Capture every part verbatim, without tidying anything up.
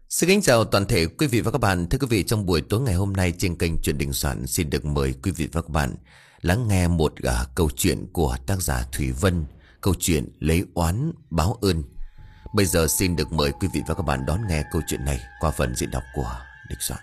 Xin kính chào toàn thể quý vị và các bạn. Thưa quý vị, trong buổi tối ngày hôm nay trên kênh Chuyện Đình Soạn xin được mời quý vị và các bạn lắng nghe một uh, câu chuyện của tác giả Thủy Vân, câu chuyện Lấy Oán Báo Ơn. Bây giờ xin được mời quý vị và các bạn đón nghe câu chuyện này qua phần diễn đọc của Đình Soạn.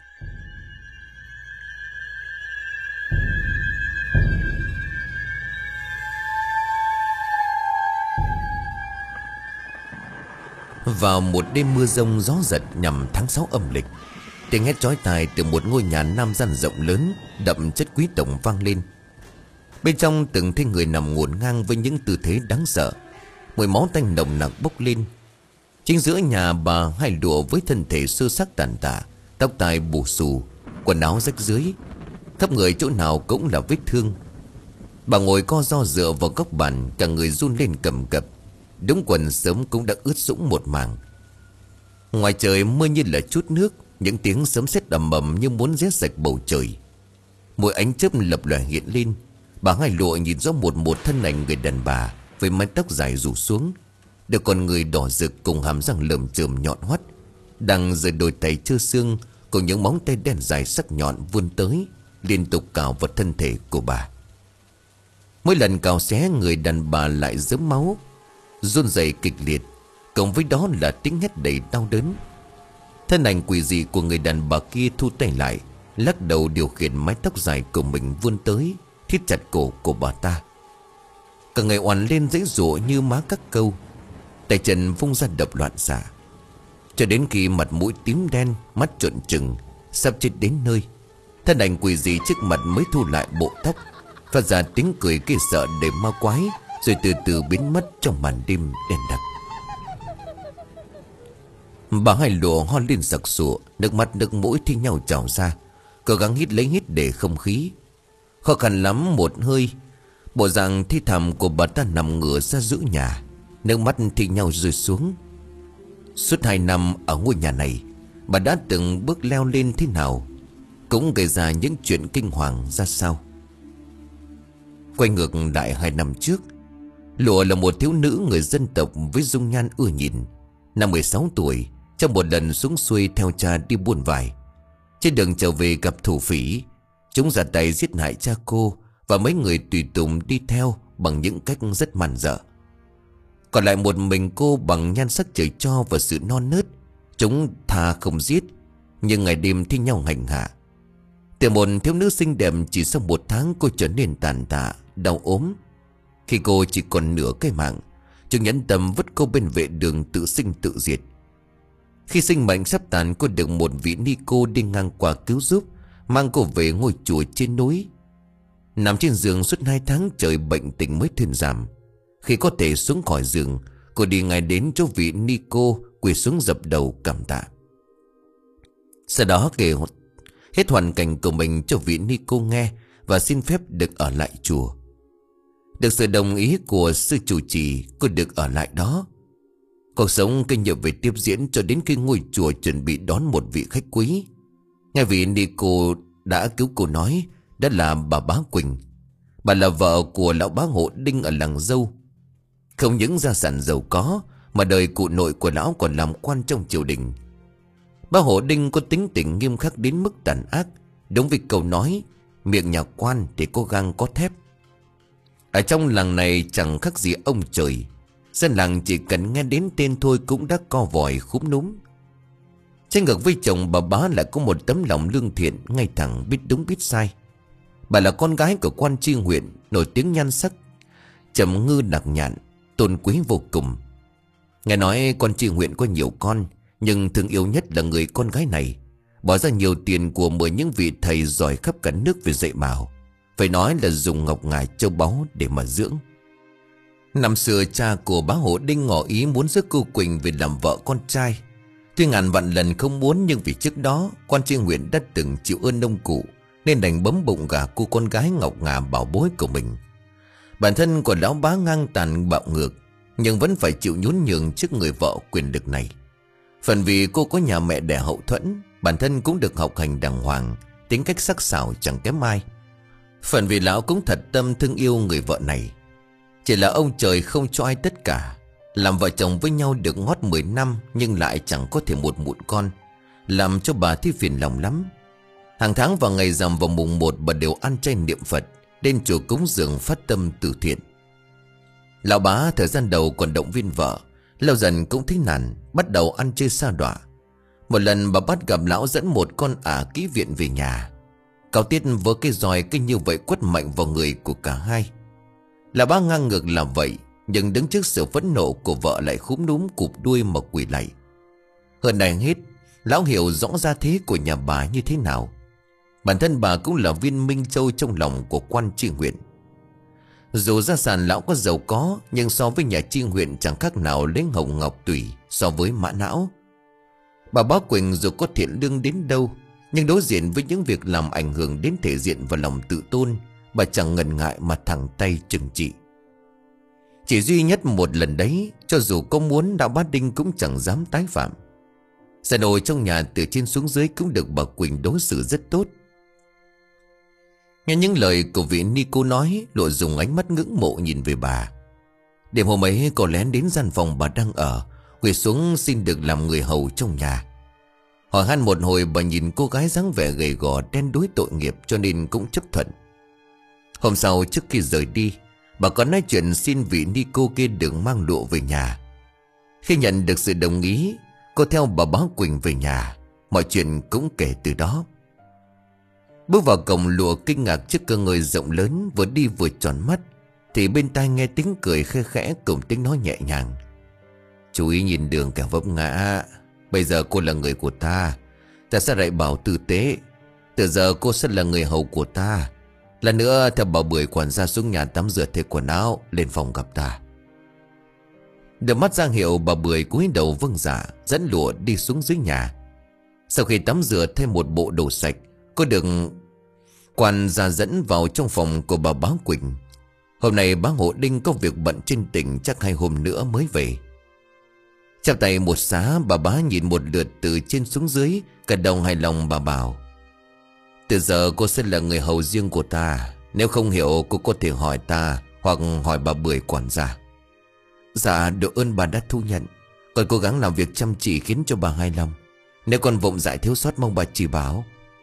Vào một đêm mưa rông gió giật nhằm tháng sáu âm lịch, tiếng hét chói tai từ một ngôi nhà nam gian rộng lớn đậm chất quý tộc vang lên. Bên trong từng thấy người nằm ngổn ngang với những tư thế đáng sợ, mùi máu tanh nồng nặc bốc lên. Chính giữa nhà bà hai lụa với thân thể sơ xác tàn tạ, tóc tai bù xù, quần áo rách rưới, khắp người chỗ nào cũng là vết thương. Bà ngồi co ro dựa vào góc bàn, cả người run lên cầm cập. Đống quần sớm cũng đã ướt sũng một mảng. Ngoài trời mưa như là chút nước, những tiếng sấm sét ầm ầm như muốn rét sạch bầu trời. Mỗi ánh chớp lập lòe hiện lên. Bà hai lụa nhìn rõ một một thân ảnh người đàn bà với mái tóc dài rủ xuống, được con người đỏ rực cùng hàm răng lởm chởm nhọn hoắt, đang giơ đôi tay trơ xương cùng những móng tay đen dài sắc nhọn vươn tới, liên tục cào vào thân thể của bà. Mỗi lần cào xé, người đàn bà lại rớm máu, run rẩy kịch liệt, cộng với đó là tiếng hét đầy đau đớn. Thân ảnh quỷ dị của người đàn bà kia thu tay lại, lắc đầu điều khiển mái tóc dài của mình vươn tới, thít chặt cổ của bà ta. Cả người oằn lên dãy dụa như má các câu, tay chân vung ra đập loạn xạ, cho đến khi mặt mũi tím đen, mắt trợn trừng, sắp chết đến nơi. Thân ảnh quỷ dị trước mặt mới thu lại bộ tóc, phát ra tiếng cười ghê sợ đầy ma quái, rồi từ từ biến mất trong màn đêm đen đặc. Bà hai lụa ho lên sặc sụa, nước mắt nước mũi thi nhau trào ra, cố gắng hít lấy hít để không khí. Khó khăn lắm một hơi, bộ dạng thi thảm của bà ta nằm ngửa ra giữa nhà, nước mắt thi nhau rơi xuống. Suốt hai năm ở ngôi nhà này, bà đã từng bước leo lên thế nào, cũng gây ra những chuyện kinh hoàng ra sao. Quay ngược lại hai năm trước, Lụa là một thiếu nữ người dân tộc với dung nhan ưa nhìn. Năm mười sáu tuổi, trong một lần xuống xuôi theo cha đi buôn vải, trên đường trở về gặp thổ phỉ, chúng ra tay giết hại cha cô và mấy người tùy tùng đi theo bằng những cách rất man dợ. Còn lại một mình cô bằng nhan sắc trời cho và sự non nớt, chúng thà không giết, nhưng ngày đêm thi nhau hành hạ. Từ một thiếu nữ xinh đẹp, chỉ sau một tháng cô trở nên tàn tạ, đau ốm. Khi cô chỉ còn nửa cái mạng, chúng nhẫn tâm vứt cô bên vệ đường tự sinh tự diệt. Khi sinh mệnh sắp tàn, cô được một vị ni cô đi ngang qua cứu giúp, mang cô về ngôi chùa trên núi. Nằm trên giường suốt hai tháng trời, bệnh tình mới thuyên giảm. Khi có thể xuống khỏi giường, cô đi ngay đến chỗ vị ni cô, quỳ xuống dập đầu cảm tạ. Sau đó kể hết hoàn cảnh của mình cho vị ni cô nghe và xin phép được ở lại chùa. Được sự đồng ý của sư chủ trì, cô được ở lại đó. Cuộc sống kinh nghiệm về tiếp diễn cho đến khi ngôi chùa chuẩn bị đón một vị khách quý. Nghe vị ni cô đã cứu cô nói, đó là bà Bá Quỳnh. Bà là vợ của lão bá Hộ Đinh ở làng Dâu. Không những gia sản giàu có, mà đời cụ nội của lão còn làm quan trong triều đình. Bá Hộ Đinh có tính tình nghiêm khắc đến mức tàn ác, đúng với câu nói, miệng nhà quan thì có gang có thép. Ở trong làng này chẳng khác gì ông trời, dân làng chỉ cần nghe đến tên thôi cũng đã co vòi khúm núm. Trái ngược với chồng, bà Bá lại có một tấm lòng lương thiện, ngay thẳng, biết đúng biết sai. Bà là con gái của quan tri huyện, nổi tiếng nhan sắc, trầm ngư đặc nhạn, tôn quý vô cùng. Nghe nói quan tri huyện có nhiều con, nhưng thương yêu nhất là người con gái này, bỏ ra nhiều tiền của mời những vị thầy giỏi khắp cả nước về dạy bảo, phải nói là dùng ngọc ngà châu báu để mà dưỡng. Năm xưa cha của bá Hộ Đinh ngỏ ý muốn rước cô Quỳnh về làm vợ con trai. Tuy ngàn vạn lần không muốn, nhưng vì trước đó quan tri huyện đã từng chịu ơn ông cụ, nên đành bấm bụng gả cô con gái ngọc ngà bảo bối của mình. Bản thân của lão bá ngang tàn bạo ngược, nhưng vẫn phải chịu nhún nhường trước người vợ quyền lực này. Phần vì cô có nhà mẹ đẻ hậu thuẫn, bản thân cũng được học hành đàng hoàng, tính cách sắc sảo chẳng kém ai. Phần vì lão cũng thật tâm thương yêu người vợ này. Chỉ là ông trời không cho ai tất cả. Làm vợ chồng với nhau được ngót mười năm, nhưng lại chẳng có thể một mụn con. làm cho bà thấy phiền lòng lắm. Hàng tháng vào ngày rằm vào mùng một, bà đều ăn chay niệm Phật, đến chùa cúng dường phát tâm từ thiện. Lão bá thời gian đầu còn động viên vợ, lâu dần cũng thấy nản, bắt đầu ăn chơi sa đọa. Một lần bà bắt gặp lão dẫn một con ả kỹ viện về nhà. Cao Tiết với cái roi kinh như vậy quất mạnh vào người của cả hai. Lão bá ngang ngược là vậy, nhưng đứng trước sự phẫn nộ của vợ lại khúm núm cụp đuôi mà quỳ lạy. Hơn này hết, lão hiểu rõ gia thế của nhà bà như thế nào. Bản thân bà cũng là viên minh châu trong lòng của quan tri huyện. Dù gia sản lão có giàu có, nhưng so với nhà tri huyện chẳng khác nào lấy hồng ngọc tùy so với mã não. Bà Bá Quỳnh dù có thiện lương đến đâu, nhưng đối diện với những việc làm ảnh hưởng đến thể diện và lòng tự tôn, bà chẳng ngần ngại mà thẳng tay trừng trị. Chỉ duy nhất một lần đấy, cho dù có muốn, đạo Bá Đinh cũng chẳng dám tái phạm. Gia nồi trong nhà từ trên xuống dưới cũng được bà Quỳnh đối xử rất tốt. Nghe những lời của vị ni cô nói, Lụa dùng ánh mắt ngưỡng mộ nhìn về bà. Đêm hôm ấy cô lén đến gian phòng bà đang ở, quỳ xuống xin được làm người hầu trong nhà. Hỏi han một hồi, bà nhìn cô gái dáng vẻ gầy gò đen đúa tội nghiệp cho nên cũng chấp thuận. Hôm sau trước khi rời đi, bà có nói chuyện xin vị ni cô kia đừng mang Lụa về nhà. Khi nhận được sự đồng ý, cô theo bà Bá Quỳnh về nhà. Mọi chuyện cũng kể từ đó. Bước vào cổng, Lụa kinh ngạc trước cơ ngơi rộng lớn, vừa đi vừa tròn mắt, thì bên tai nghe tiếng cười khe khẽ cùng tiếng nói nhẹ nhàng. Chú ý nhìn đường kẻo vấp ngã. Bây giờ cô là người của ta, ta sẽ dạy bảo tử tế. Từ giờ cô sẽ là người hầu của ta. Lần nữa theo bà Bưởi quản gia xuống nhà tắm rửa thay quần áo, lên phòng gặp ta. Được mắt ra hiệu, bà Bưởi cúi đầu vâng dạ, dẫn Lụa đi xuống dưới nhà. Sau khi tắm rửa thêm một bộ đồ sạch, cô được quản gia dẫn vào trong phòng của bà Bá Quỳnh. Hôm nay bá Hộ Đinh có việc bận trên tỉnh, chắc hai hôm nữa mới về. Chắp tay một xá, bà Bá nhìn một lượt từ trên xuống dưới, cả đồng hài lòng. Bà bảo: từ giờ cô sẽ là người hầu riêng của ta. Nếu không hiểu cô có thể hỏi ta, hoặc hỏi bà Bưởi quản gia. Dạ độ ơn bà đã thu nhận. Con cố gắng làm việc chăm chỉ khiến cho bà hài lòng. Nếu con vụng dại thiếu sót mong bà chỉ bảo.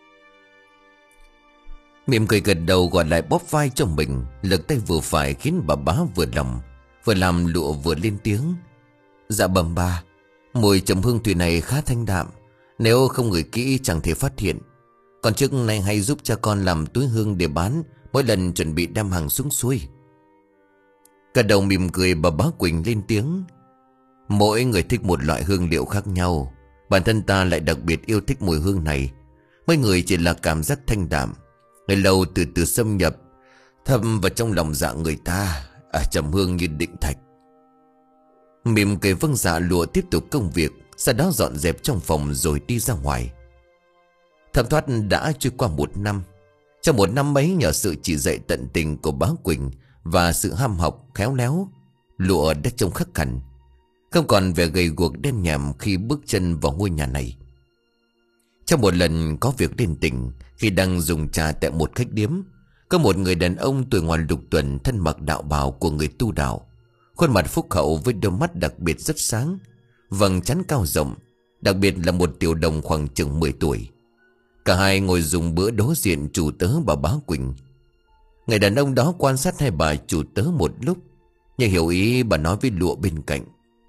Mỉm cười gật đầu, gọi lại bóp vai cho mình, lực tay vừa phải khiến bà Bá vừa lòng. Vừa làm Lụa vừa lên tiếng: dạ bẩm bà, mùi trầm hương thủy này khá thanh đạm, nếu không ngửi kỹ chẳng thể phát hiện. Còn trước này hay giúp cha con làm túi hương để bán mỗi lần chuẩn bị đem hàng xuống suối. Cả đầu mỉm cười, bà Bá Quỳnh lên tiếng: mỗi người thích một loại hương liệu khác nhau. Bản thân ta lại đặc biệt yêu thích mùi hương này. Mấy người chỉ là cảm giác thanh đạm, ngày lâu từ từ xâm nhập thâm vào trong lòng dạ người ta, à, trầm hương như định thạch. Mỉm cười vâng dạ, Lụa tiếp tục công việc, sau đó dọn dẹp trong phòng rồi đi ra ngoài. Thấm thoát đã trôi qua một năm. Trong một năm ấy, nhờ sự chỉ dạy tận tình của Bá Quỳnh và sự ham học khéo léo, Lụa đã trông khắc hẳn, không còn vẻ gầy guộc đen nhèm khi bước chân vào ngôi nhà này. Trong một lần có việc lên tỉnh, khi đang dùng trà tại một khách điếm, có một người đàn ông tuổi ngoài lục tuần, thân mặc đạo bào của người tu đạo, khuôn mặt phúc hậu với đôi mắt đặc biệt rất sáng, vầng trán cao rộng, đặc biệt là một tiểu đồng khoảng chừng mười tuổi. Cả hai ngồi dùng bữa đối diện chủ tớ bà Bá Quỳnh. Người đàn ông đó quan sát hai bà chủ tớ một lúc, nhưng hiểu ý bà nói với Lụa bên cạnh: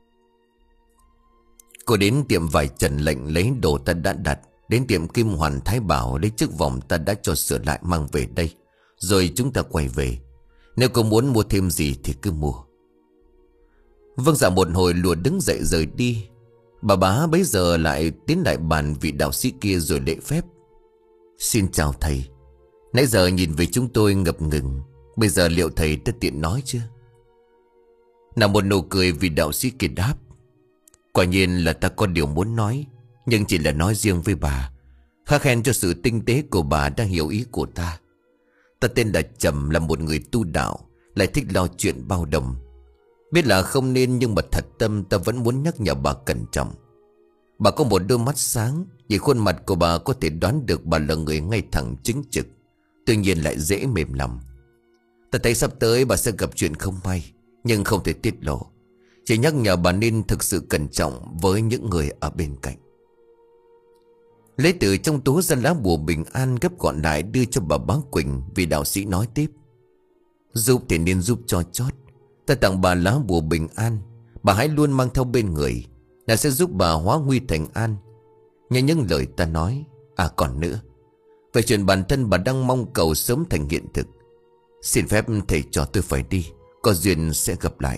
cô đến tiệm vải Trần Lệnh lấy đồ ta đã đặt, đến tiệm Kim Hoàn Thái Bảo lấy chiếc vòng ta đã cho sửa lại mang về đây, rồi chúng ta quay về. Nếu cô muốn mua thêm gì thì cứ mua. Vâng dạ một hồi, Lụa đứng dậy rời đi. Bà Bá bấy giờ lại tiến lại bàn vị đạo sĩ kia rồi lễ phép: xin chào thầy. Nãy giờ nhìn về chúng tôi ngập ngừng, bây giờ liệu thầy đã tiện nói chưa? Nào một nụ cười, vị đạo sĩ kia đáp: quả nhiên là ta có điều muốn nói, nhưng chỉ là nói riêng với bà. Khá khen cho sự tinh tế của bà đang hiểu ý của ta. Ta tên là Trầm, là một người tu đạo, lại thích lo chuyện bao đồng. Biết là không nên, nhưng mà thật tâm ta vẫn muốn nhắc nhở bà cẩn trọng. Bà có một đôi mắt sáng, nhìn khuôn mặt của bà có thể đoán được bà là người ngay thẳng chính trực, tuy nhiên lại dễ mềm lòng. Ta thấy sắp tới bà sẽ gặp chuyện không may, nhưng không thể tiết lộ. Chỉ nhắc nhở bà nên thực sự cẩn trọng với những người ở bên cạnh. Lấy từ trong túi ra lá bùa bình an gấp gọn lại đưa cho bà bá Quỳnh. Vì đạo sĩ nói tiếp: giúp thì nên giúp cho chót. Ta tặng bà lá bùa bình an, bà hãy luôn mang theo bên người, là sẽ giúp bà hóa nguy thành an. Nhớ những lời ta nói. À còn nữa, về chuyện bản thân bà đang mong cầu sớm thành hiện thực. Xin phép thầy trò tôi phải đi, có duyên sẽ gặp lại.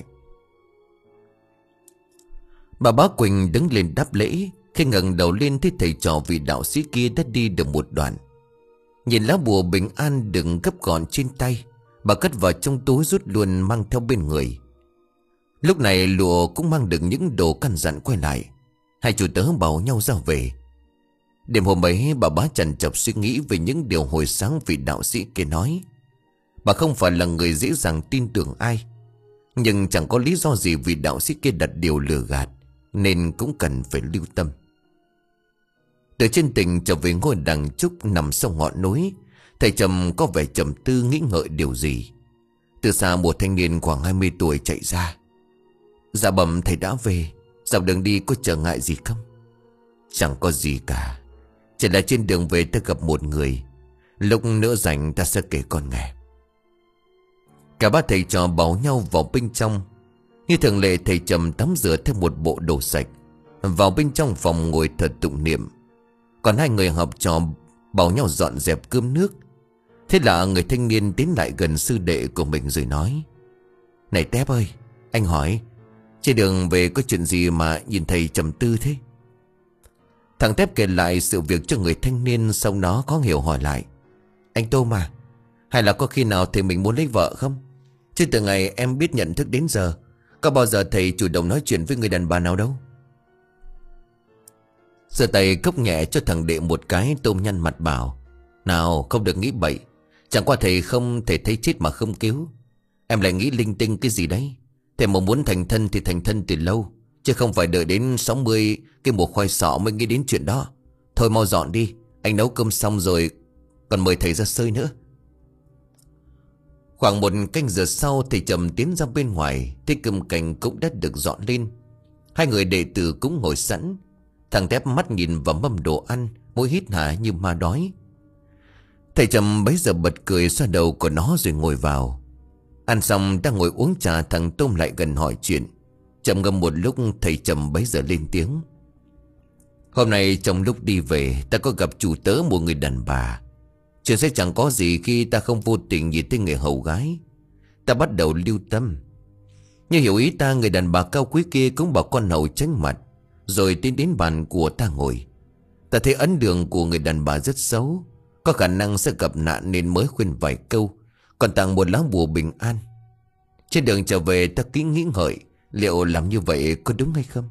Bà bá Quỳnh đứng lên đáp lễ. Khi ngẩng đầu lên thấy thầy trò vị đạo sĩ kia đã đi được một đoạn. Nhìn lá bùa bình an đựng gấp gọn trên tay, bà cất vào trong túi rút luôn mang theo bên người. Lúc này lụa cũng mang được những đồ căn dặn quay lại. Hai chủ tớ bảo nhau ra về. Đêm hôm ấy bà bá trằn trọc suy nghĩ về những điều hồi sáng vị đạo sĩ kia nói. Bà không phải là người dễ dàng tin tưởng ai, nhưng chẳng có lý do gì vị đạo sĩ kia đặt điều lừa gạt, nên cũng cần phải lưu tâm. Từ trên tỉnh trở về ngôi đằng trúc nằm sau ngọn núi, thầy Trầm có vẻ trầm tư nghĩ ngợi điều gì. Từ xa một thanh niên khoảng hai mươi tuổi chạy ra. Dạ bẩm thầy đã về, dọc đường đi có trở ngại gì không? Chẳng có gì cả, chỉ là trên đường về ta gặp một người. Lúc nữa rảnh ta sẽ kể con nghe. Cả ba thầy trò bảo nhau vào bên trong. Như thường lệ thầy Trầm tắm rửa theo một bộ đồ sạch, vào bên trong phòng ngồi thật tụng niệm. Còn hai người học trò bảo nhau dọn dẹp cơm nước. Thế là người thanh niên tiến lại gần sư đệ của mình rồi nói: này Tép ơi, anh hỏi, trên đường về có chuyện gì mà nhìn thầy trầm tư thế? Thằng Tép kể lại sự việc cho người thanh niên, xong đó khó hiểu hỏi lại: anh Tô mà, hay là có khi nào thầy mình muốn lấy vợ không? Chứ từ ngày em biết nhận thức đến giờ, có bao giờ thầy chủ động nói chuyện với người đàn bà nào đâu? Giơ tay cốc nhẹ cho thằng đệ một cái, Tôm nhăn mặt bảo: nào không được nghĩ bậy, chẳng qua thầy không thể thấy chết mà không cứu. Em lại nghĩ linh tinh cái gì đấy. Thầy mà muốn thành thân thì thành thân từ lâu, chứ không phải đợi đến sáu mươi cái mùa khoai sọ mới nghĩ đến chuyện đó. Thôi mau dọn đi, anh nấu cơm xong rồi còn mời thầy ra sơi nữa. Khoảng một canh giờ sau, thầy Trầm tiến ra bên ngoài, thấy cơm canh cũng đã được dọn lên. Hai người đệ tử cũng ngồi sẵn. Thằng Tép mắt nhìn vào mâm đồ ăn, mũi hít hả như ma đói. Thầy Trầm bấy giờ bật cười xoa đầu của nó rồi ngồi vào. Ăn xong đang ngồi uống trà, thằng Tôm lại gần hỏi chuyện. Trầm ngâm một lúc, thầy Trầm bấy giờ lên tiếng: hôm nay trong lúc đi về, ta có gặp chủ tớ một người đàn bà. Chuyện sẽ chẳng có gì khi ta không vô tình nhìn thấy người hầu gái. Ta bắt đầu lưu tâm. Như hiểu ý ta, người đàn bà cao quý kia cũng bảo con hầu tránh mặt, rồi tiến đến bàn của ta ngồi. Ta thấy ấn đường của người đàn bà rất xấu, có khả năng sẽ gặp nạn nên mới khuyên vài câu, còn tặng một lá bùa bình an. Trên đường trở về ta kỹ nghĩ ngợi, liệu làm như vậy có đúng hay không?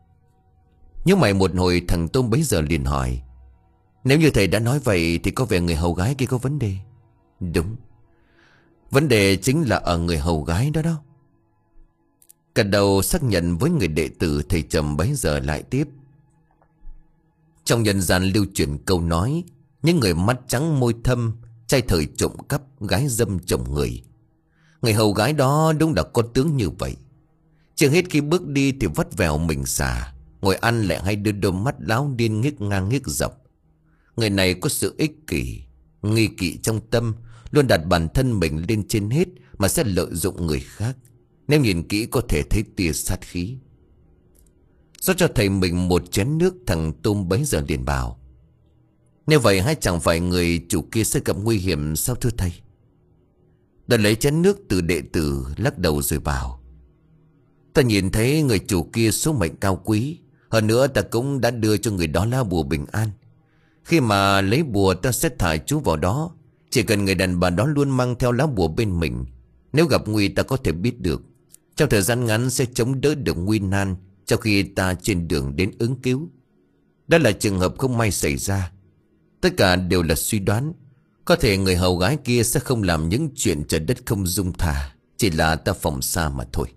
Nhớ mày một hồi, thằng Tôm bấy giờ liền hỏi: nếu như thầy đã nói vậy thì có vẻ người hầu gái kia có vấn đề. Đúng, vấn đề chính là ở người hầu gái đó đó. Cả đầu xác nhận với người đệ tử, thầy Trầm bấy giờ lại tiếp: trong nhân gian lưu truyền câu nói, những người mắt trắng môi thâm, trai thời trộm cắp, gái dâm chồng người. Người hầu gái đó đúng là có tướng như vậy. Chưa hết khi bước đi thì vắt vẻo mình xà, ngồi ăn lại hay đưa đôi mắt láo điên nghiếc ngang nghiếc dọc. Người này có sự ích kỷ, nghi kỵ trong tâm, luôn đặt bản thân mình lên trên hết mà sẽ lợi dụng người khác. Nếu nhìn kỹ có thể thấy tia sát khí. Do cho thầy mình một chén nước, thằng Tôm bấy giờ liền bảo: nếu vậy hay chẳng phải người chủ kia sẽ gặp nguy hiểm sao thưa thầy? Đã lấy chén nước từ đệ tử, lắc đầu rồi bảo: ta nhìn thấy người chủ kia số mệnh cao quý, hơn nữa ta cũng đã đưa cho người đó lá bùa bình an. Khi mà lấy bùa ta sẽ thả chú vào đó. Chỉ cần người đàn bà đó luôn mang theo lá bùa bên mình, nếu gặp nguy ta có thể biết được. Trong thời gian ngắn sẽ chống đỡ được nguy nan, trong khi ta trên đường đến ứng cứu. Đó là trường hợp không may xảy ra. Tất cả đều là suy đoán. Có thể người hầu gái kia sẽ không làm những chuyện trời đất không dung tha, chỉ là ta phòng xa mà thôi.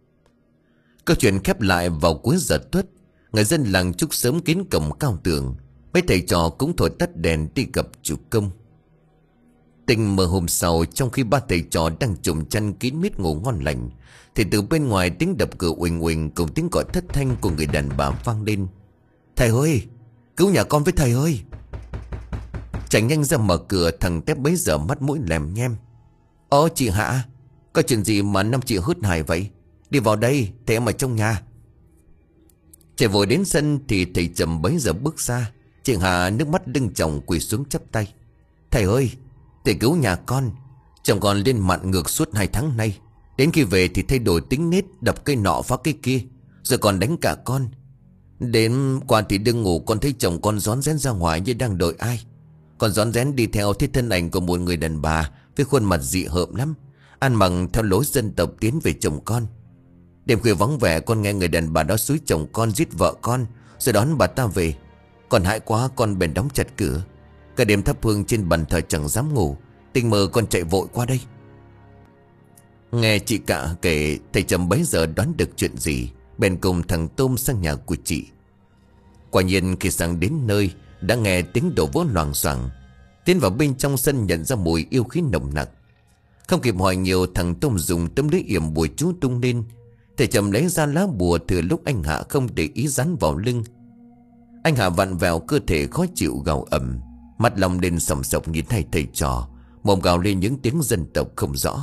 Câu chuyện khép lại vào cuối giờ tuất. Người dân làng Trúc sớm kín cổng cao tường. Mấy thầy trò cũng thổi tắt đèn đi gặp chủ công. Tình mờ hôm sau, trong khi ba thầy trò đang trùm chăn kín mít ngủ ngon lành, thì từ bên ngoài tiếng đập cửa uỳnh uỳnh cùng tiếng gọi thất thanh của người đàn bà vang lên: thầy ơi, Cứu nhà con với thầy ơi. Chạy nhanh ra mở cửa. Thằng Tép bấy giờ mắt mũi lèm nhem. Ơ chị Hạ, có chuyện gì mà năm chị hớt hải vậy? Đi vào đây, thầy em ở trong nhà. Chạy vội đến sân thì thầy Trầm bấy giờ bước ra. Chị Hạ nước mắt lưng chồng quỳ xuống chắp tay. Thầy ơi, thầy cứu nhà con. Chồng con lên mặn ngược suốt hai tháng nay. Đến khi về thì thay đổi tính nết, đập cây nọ phá cây kia, rồi còn đánh cả con. Đến qua thì đừng ngủ, con thấy chồng con rón rén ra ngoài như đang đợi ai. Con rón rén đi theo thấy thân ảnh của một người đàn bà với khuôn mặt dị hợm lắm, ăn mặc theo lối dân tộc tiến về chồng con. Đêm khuya vắng vẻ, con nghe người đàn bà đó xúi chồng con giết vợ con, rồi đón bà ta về. Con hại quá, con bèn đóng chặt cửa. Cả đêm thắp hương trên bàn thờ chẳng dám ngủ. Tình mơ con chạy vội qua đây. Nghe chị cả kể, thầy Trầm bấy giờ đoán được chuyện gì, bèn cùng thằng Tôm sang nhà của chị. Quả nhiên khi sang đến nơi, đã nghe tiếng đổ vỡ loảng xoảng. Tiến vào bên trong sân nhận ra mùi yêu khí nồng nặc. Không kịp hỏi nhiều, thằng Tôm dùng tấm lưới yểm bùa chú tung lên. Thầy Trầm lấy ra lá bùa thừa lúc anh Hạ không để ý dán vào lưng. Anh Hạ vặn vẹo cơ thể khó chịu gào ầm, mắt lòng lên sòng sọc nhìn hai thầy trò, mồm gào lên những tiếng dân tộc không rõ.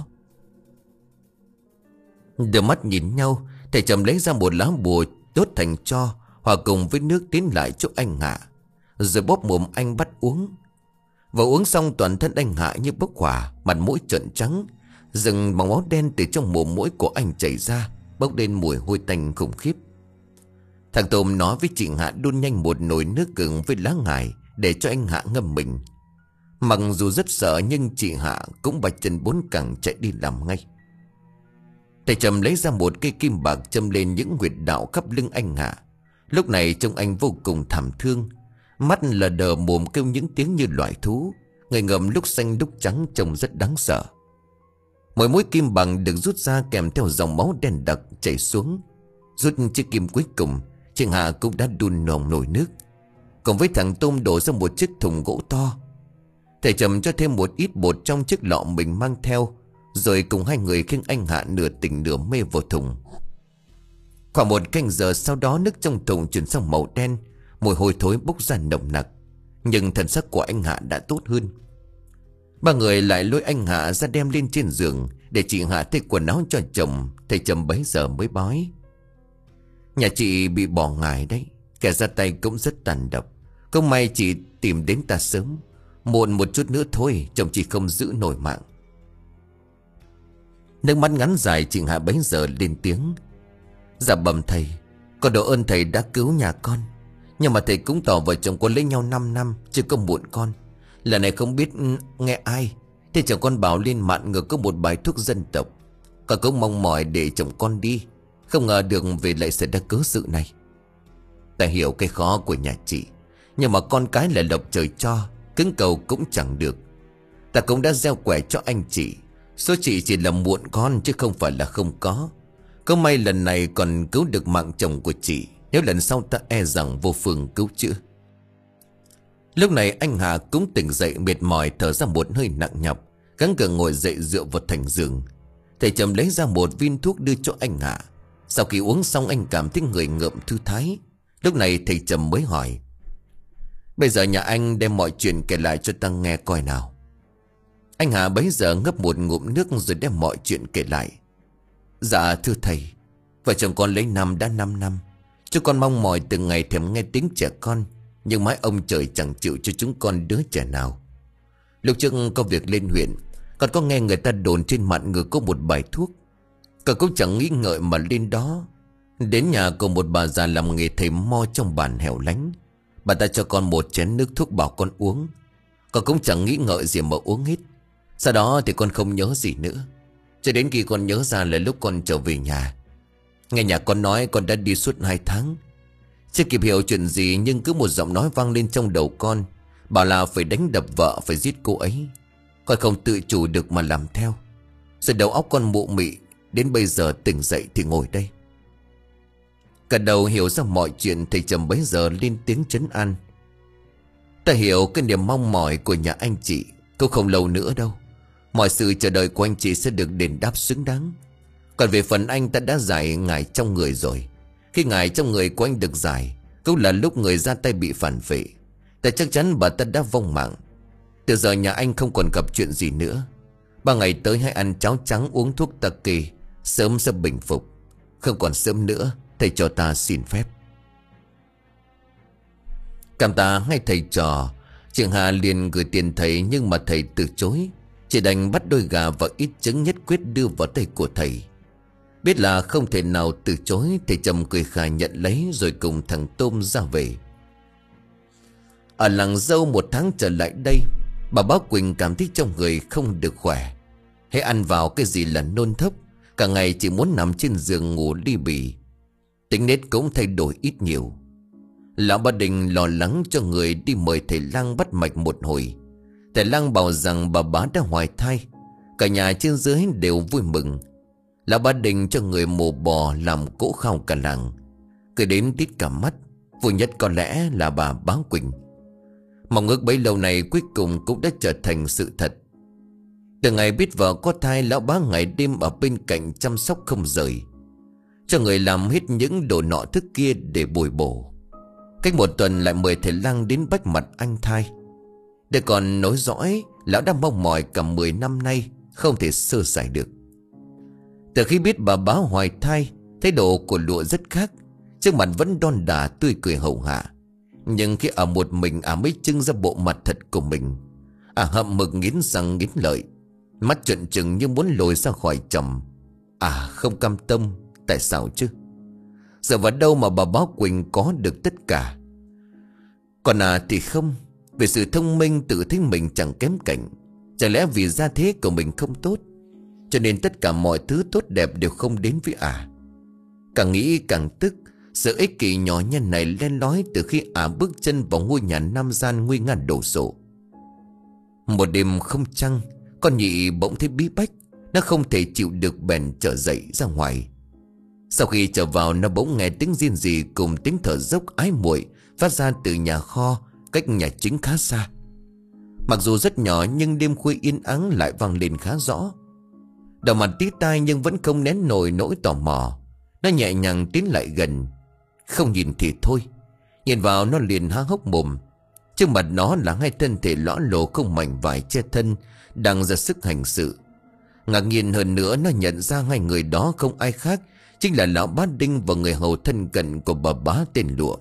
Đưa mắt nhìn nhau, thầy Trầm lấy ra một lá bùa đốt thành tro, hòa cùng với nước tiến lại chỗ anh Hạ, rồi bóp mồm anh bắt uống. Vừa uống xong toàn thân anh Hạ như bốc hỏa, mặt mũi trợn trắng, dừng bằng máu đen từ trong mồm mũi của anh chảy ra, bốc lên mùi hôi tanh khủng khiếp. Thằng Tôm nói với chị Hạ đun nhanh một nồi nước gừng với lá ngải để cho anh Hạ ngâm mình. Mặc dù rất sợ nhưng chị Hạ cũng bạch chân bốn cẳng chạy đi làm ngay. Thầy Trầm lấy ra một cây kim bạc châm lên những huyệt đạo khắp lưng anh Hạ. Lúc này trông anh vô cùng thảm thương, mắt lờ đờ, mồm kêu những tiếng như loại thú, người ngầm lúc xanh lúc trắng, trông rất đáng sợ. Mỗi mũi kim bằng được rút ra kèm theo dòng máu đen đặc chảy xuống. Rút chiếc kim cuối cùng, chị Hạ cũng đã đun nòng nồi nước, cùng với thằng Tôm đổ ra một chiếc thùng gỗ to. Thầy Trầm cho thêm một ít bột trong chiếc lọ mình mang theo, rồi cùng hai người khiêng anh Hạ nửa tỉnh nửa mê vào thùng. Khoảng một canh giờ sau đó, nước trong thùng chuyển sang màu đen, mùi hôi thối bốc ra nồng nặc, nhưng thần sắc của anh Hạ đã tốt hơn. Ba người lại lôi anh Hạ ra đem lên trên giường để chị Hạ thay quần áo cho chồng. Thầy Trầm bấy giờ mới bói: nhà chị bị bỏ ngài đấy, kẻ ra tay cũng rất tàn độc. Không may chị tìm đến ta sớm, muộn một chút nữa thôi chồng chị không giữ nổi mạng. Nước mắt ngắn dài, chị Hạ bấy giờ lên tiếng: dạ bẩm thầy, con độ ơn thầy đã cứu nhà con, nhưng mà thầy cũng tỏ vợ chồng con lấy nhau 5 năm chưa có muộn con. Lần này không biết nghe ai, thế chồng con bảo lên mạn ngược có một bài thuốc dân tộc. Con cũng mong mỏi để chồng con đi, không ngờ được về lại xảy ra cớ sự này. Ta hiểu cái khó của nhà chị, nhưng mà con cái là lộc trời cho, cứng cầu cũng chẳng được. Ta cũng đã gieo quẻ cho anh chị, số chị chỉ là muộn con chứ không phải là không có. Có may lần này còn cứu được mạng chồng của chị, nếu lần sau ta e rằng vô phương cứu chữa. Lúc này anh Hà cũng tỉnh dậy mệt mỏi, thở ra một hơi nặng nhọc, gắng gượng ngồi dậy dựa vào thành giường. Thầy Trầm lấy ra một viên thuốc đưa cho anh Hà. Sau khi uống xong anh cảm thấy người ngợm thư thái. Lúc này thầy Trầm mới hỏi: bây giờ nhà anh đem mọi chuyện kể lại cho ta nghe coi nào. Anh Hà bấy giờ ngấp một ngụm nước rồi đem mọi chuyện kể lại. Dạ thưa thầy, vợ chồng con lấy năm đã 5 năm. Chúng con mong mỏi từng ngày thèm nghe tiếng trẻ con, nhưng mãi ông trời chẳng chịu cho chúng con đứa trẻ nào. Lúc trước có việc lên huyện, con có nghe người ta đồn trên mạn ngược có một bài thuốc. Con cũng chẳng nghĩ ngợi mà lên đó. Đến nhà của một bà già làm nghề thầy mo trong bản hẻo lánh. Bà ta cho con một chén nước thuốc bảo con uống. Con cũng chẳng nghĩ ngợi gì mà uống hết. Sau đó thì con không nhớ gì nữa, cho đến khi con nhớ ra là lúc con trở về nhà. Nghe nhà con nói con đã đi suốt hai tháng. Chưa kịp hiểu chuyện gì, nhưng cứ một giọng nói vang lên trong đầu con, bảo là phải đánh đập vợ, phải giết cô ấy. Con không tự chủ được mà làm theo. Rồi đầu óc con mụ mị, đến bây giờ tỉnh dậy thì ngồi đây. Cả đầu hiểu ra mọi chuyện, thầy Trầm bấy giờ lên tiếng trấn an: ta hiểu cái niềm mong mỏi của nhà anh chị, cũng không lâu nữa đâu. Mọi sự chờ đợi của anh chị sẽ được đền đáp xứng đáng. Còn về phần anh, ta đã giải ngài trong người rồi. Khi ngài trong người của anh được giải, cũng là lúc người ra tay bị phản vệ. Ta chắc chắn bà ta đã vong mạng. Từ giờ nhà anh không còn gặp chuyện gì nữa. Ba ngày tới hãy ăn cháo trắng uống thuốc ta kê, sớm sẽ bình phục. Không còn sớm nữa, thầy cho ta xin phép. Cảm tạ hai thầy trò, Trường Hà liền gửi tiền thầy, nhưng mà thầy từ chối. Chỉ đành bắt đôi gà và ít trứng nhất quyết đưa vào tay của thầy. Biết là không thể nào từ chối, thầy Trầm cười khà nhận lấy rồi cùng thằng Tôm ra về. Ở làng Dâu một tháng trở lại đây, bà Báo Quỳnh cảm thấy trong người không được khỏe. Hễ ăn vào cái gì là nôn thốc, cả ngày chỉ muốn nằm trên giường ngủ li bì. Tính nết cũng thay đổi ít nhiều. Lão Ba Đình lo lắng cho người đi mời thầy lang bắt mạch một hồi. Thầy lang bảo rằng bà bá đã hoài thai. Cả nhà trên dưới đều vui mừng. Lão Ba Đình cho người mổ bò làm cỗ khao cả làng. Cười đến tít cả mắt. Vui nhất có lẽ là bà Báo Quỳnh. Mong ước bấy lâu này cuối cùng cũng đã trở thành sự thật. Từ ngày biết vợ có thai, lão bá ngày đêm ở bên cạnh chăm sóc không rời, cho người làm hết những đồ nọ thức kia để bồi bổ. Cách một tuần lại mời thầy lang đến bách mặt anh thai. Để còn nối dõi, lão đã mong mỏi cả mười năm nay, không thể sơ sài được. Từ khi biết bà bá hoài thai, thái độ của Lụa rất khác. Trước mặt vẫn đon đả tươi cười hậu hạ, nhưng khi ở một mình ả mới trưng ra bộ mặt thật của mình. Ả hậm mực nghiến răng nghiến lợi, mắt trợn trừng như muốn lồi ra khỏi chồng. À không cam tâm. Tại sao chứ? Giờ vào đâu mà bà Báo Quỳnh có được tất cả? Còn à thì không. Vì sự thông minh tự thấy mình chẳng kém cạnh. Chẳng lẽ vì gia thế của mình không tốt, cho nên tất cả mọi thứ tốt đẹp đều không đến với ả? Càng nghĩ càng tức. Sự ích kỷ nhỏ nhen này len lói từ khi ả bước chân vào ngôi nhà nam gian nguy nga đổ sộ. Một đêm không trăng, con nhị bỗng thấy bí bách. Nó không thể chịu được bèn trở dậy ra ngoài. Sau khi trở vào, nó bỗng nghe tiếng rên rỉ cùng tiếng thở dốc ái muội phát ra từ nhà kho cách nhà chính khá xa. Mặc dù rất nhỏ nhưng đêm khuya yên ắng lại vang lên khá rõ. Đầu mặt tí tai nhưng vẫn không nén nổi nỗi tò mò. Nó nhẹ nhàng tiến lại gần. Không nhìn thì thôi, nhìn vào nó liền há hốc mồm. Trước mặt nó là hai thân thể lõa lồ không mảnh vải che thân, đang ra sức hành sự. Ngạc nhiên hơn nữa, nó nhận ra hai người đó không ai khác, chính là lão Bá Đinh và người hầu thân cận của bà bá tên Lụa.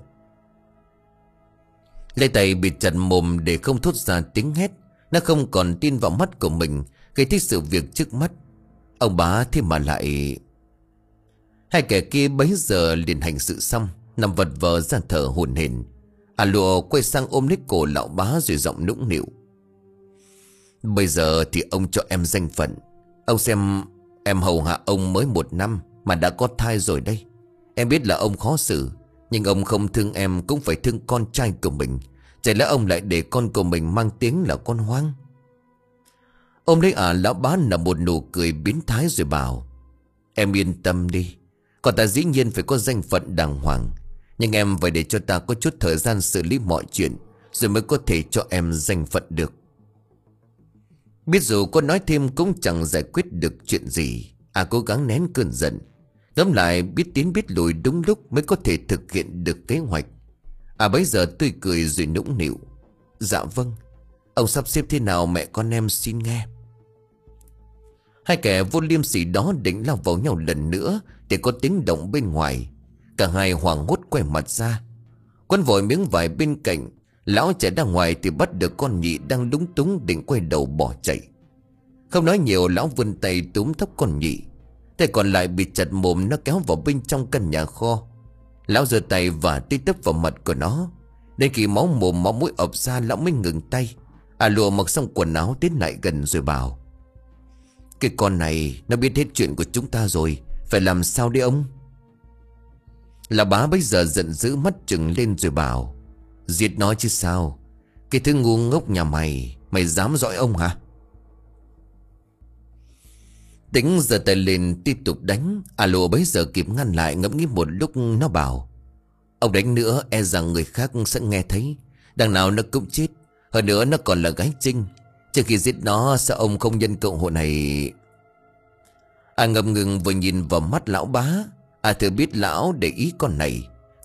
Lấy tay bịt chặt mồm để không thốt ra tiếng hét. Nó không còn tin vào mắt của mình khi thấy sự việc trước mắt. Ông bá thế mà lại... Hai kẻ kia bấy giờ liền hành sự xong, nằm vật vờ ra thở hổn hển. À Lụa quay sang ôm lấy cổ lão bá rồi giọng nũng nịu: Bây giờ thì ông cho em danh phận. Ông xem, em hầu hạ ông mới một năm mà đã có thai rồi đây. Em biết là ông khó xử, nhưng ông không thương em cũng phải thương con trai của mình. Chả lẽ ông lại để con của mình mang tiếng là con hoang? Ôm lấy ả, lão bá là một nụ cười biến thái rồi bảo: Em yên tâm đi, còn ta dĩ nhiên phải có danh phận đàng hoàng, nhưng em phải để cho ta có chút thời gian xử lý mọi chuyện, rồi mới có thể cho em danh phận được. Biết dù có nói thêm cũng chẳng giải quyết được chuyện gì, à cố gắng nén cơn giận. Ngẫm lại biết tiến biết lùi đúng lúc mới có thể thực hiện được kế hoạch. À bấy giờ tươi cười rồi nũng nịu: Dạ vâng, ông sắp xếp thế nào mẹ con em xin nghe. Hai kẻ vô liêm sỉ đó định lao vào nhau lần nữa để có tiếng động bên ngoài. Cả hai hoảng hốt quay mặt ra. Quấn vội miếng vải bên cạnh, lão chạy ra ngoài thì bắt được con nhị đang lúng túng định quay đầu bỏ chạy. Không nói nhiều, lão vươn tay túm tóc con nhị, tay còn lại bị chặt mồm nó kéo vào bên trong căn nhà kho. Lão giơ tay và tí tấp vào mặt của nó. Đến khi máu mồm máu mũi ập ra, lão mới ngừng tay. À Lụa mặc xong quần áo tiến lại gần rồi bảo: Cái con này nó biết hết chuyện của chúng ta rồi, phải làm sao đấy ông? Lão bá bây giờ giận dữ mắt trừng lên rồi bảo: Giết nó chứ sao? Cái thứ ngu ngốc nhà mày, mày dám dõi ông hả? Tính giơ tay lên tiếp tục đánh. À Lụa bấy giờ kịp ngăn lại, ngẫm nghĩ một lúc nó bảo: Ông đánh nữa e rằng người khác sẽ nghe thấy, đằng nào nó cũng chết. Hơn nữa nó còn là gái trinh, trước khi giết nó sao ông không nhân cơ hội này? À ngập ngừng vừa nhìn vào mắt lão bá. À thử biết lão để ý con này,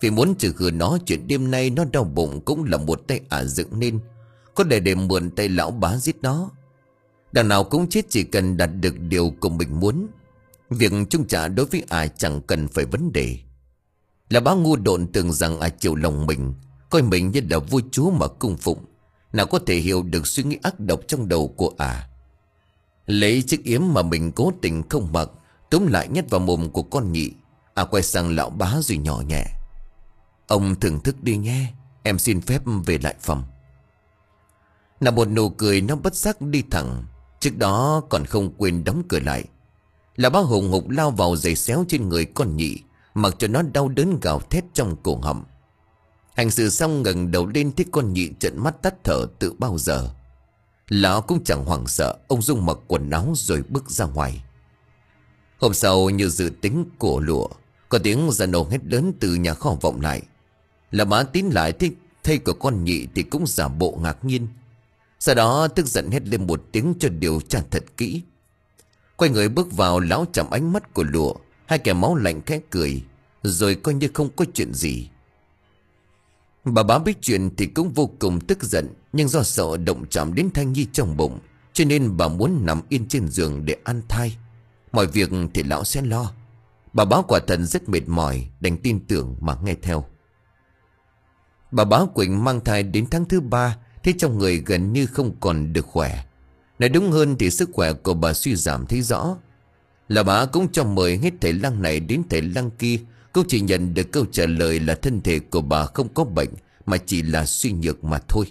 Vì muốn trừ khử nó, chuyện đêm nay nó đau bụng cũng là một tay ả dựng nên. Có để để mượn tay lão bá giết nó. Đằng nào cũng chết chỉ cần đạt được điều của mình muốn. Việc trung trả đối với ả chẳng cần phải vấn đề. Là bá ngu độn tưởng rằng ả chịu lòng mình, coi mình như là vua chúa mà cung phụng. Nào có thể hiểu được suy nghĩ ác độc trong đầu của ả. Lấy chiếc yếm mà mình cố tình không mặc, túm lại nhét vào mồm của con nhị. Ả quay sang lão bá rồi nhỏ nhẹ: "Ông thưởng thức đi nhé, em xin phép về lại phòng." Là một nụ cười nó bất giác đi thẳng. Trước đó còn không quên đóng cửa lại. Là bá hùng hục lao vào giày xéo trên người con nhị, mặc cho nó đau đớn gào thét trong cổ họng. Hành sự xong ngẩng đầu lên thấy con nhị trợn mắt tắt thở từ bao giờ. Lão cũng chẳng hoảng sợ, ông Dung mặc quần áo rồi bước ra ngoài. Hôm sau như dự tính của lụa, có tiếng giàn ồn hét lớn từ nhà kho vọng lại. Là bá tín lại thấy thây của con nhị thì cũng giả bộ ngạc nhiên. Sau đó tức giận hét lên một tiếng cho điều tra thật kỹ. Quay người bước vào, lão chạm ánh mắt của lụa. Hai kẻ máu lạnh khẽ cười, rồi coi như không có chuyện gì. Bà bá biết chuyện thì cũng vô cùng tức giận, nhưng do sợ động chạm đến thai nhi trong bụng, cho nên bà muốn nằm yên trên giường để ăn thai. Mọi việc thì lão sẽ lo. Bà bá quả thật rất mệt mỏi, đành tin tưởng mà nghe theo. Bà bá Quỳnh mang thai đến tháng thứ ba, thế trong người gần như không còn được khỏe. Nói đúng hơn thì sức khỏe của bà suy giảm thấy rõ. Là bà cũng cho mời hết thầy lang này đến thầy lang kia, cũng chỉ nhận được câu trả lời là thân thể của bà không có bệnh, mà chỉ là suy nhược mà thôi.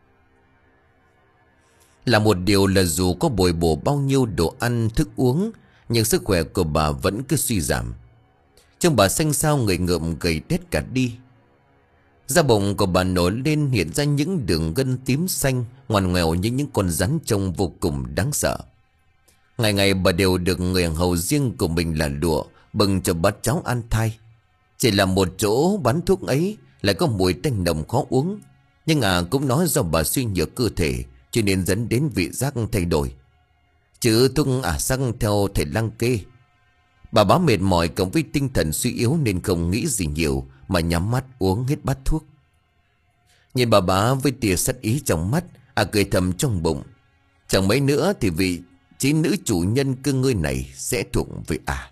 Là một điều là dù có bồi bổ bao nhiêu đồ ăn thức uống, nhưng sức khỏe của bà vẫn cứ suy giảm. Trông bà xanh xao, người ngợm gầy đét cả đi. Da bụng của bà nổi lên, hiện ra những đường gân tím xanh, ngoằn ngoèo như những con rắn trông vô cùng đáng sợ. Ngày ngày bà đều được người hầu riêng của mình là lụa bưng cho bát cháo ăn thai. Chỉ là một chỗ bán thuốc ấy lại có mùi tanh nồng khó uống. Nhưng à cũng nói do bà suy nhược cơ thể, cho nên dẫn đến vị giác thay đổi. Chứ thuốc ả xăng theo thầy lang kê. Bà bá mệt mỏi cộng với tinh thần suy yếu nên không nghĩ gì nhiều, mà nhắm mắt uống hết bát thuốc. Nhìn bà bá với tia sát ý trong mắt, à cười thầm trong bụng. Chẳng mấy nữa thì vị trí nữ chủ nhân cơ ngơi này sẽ thuộc về ả.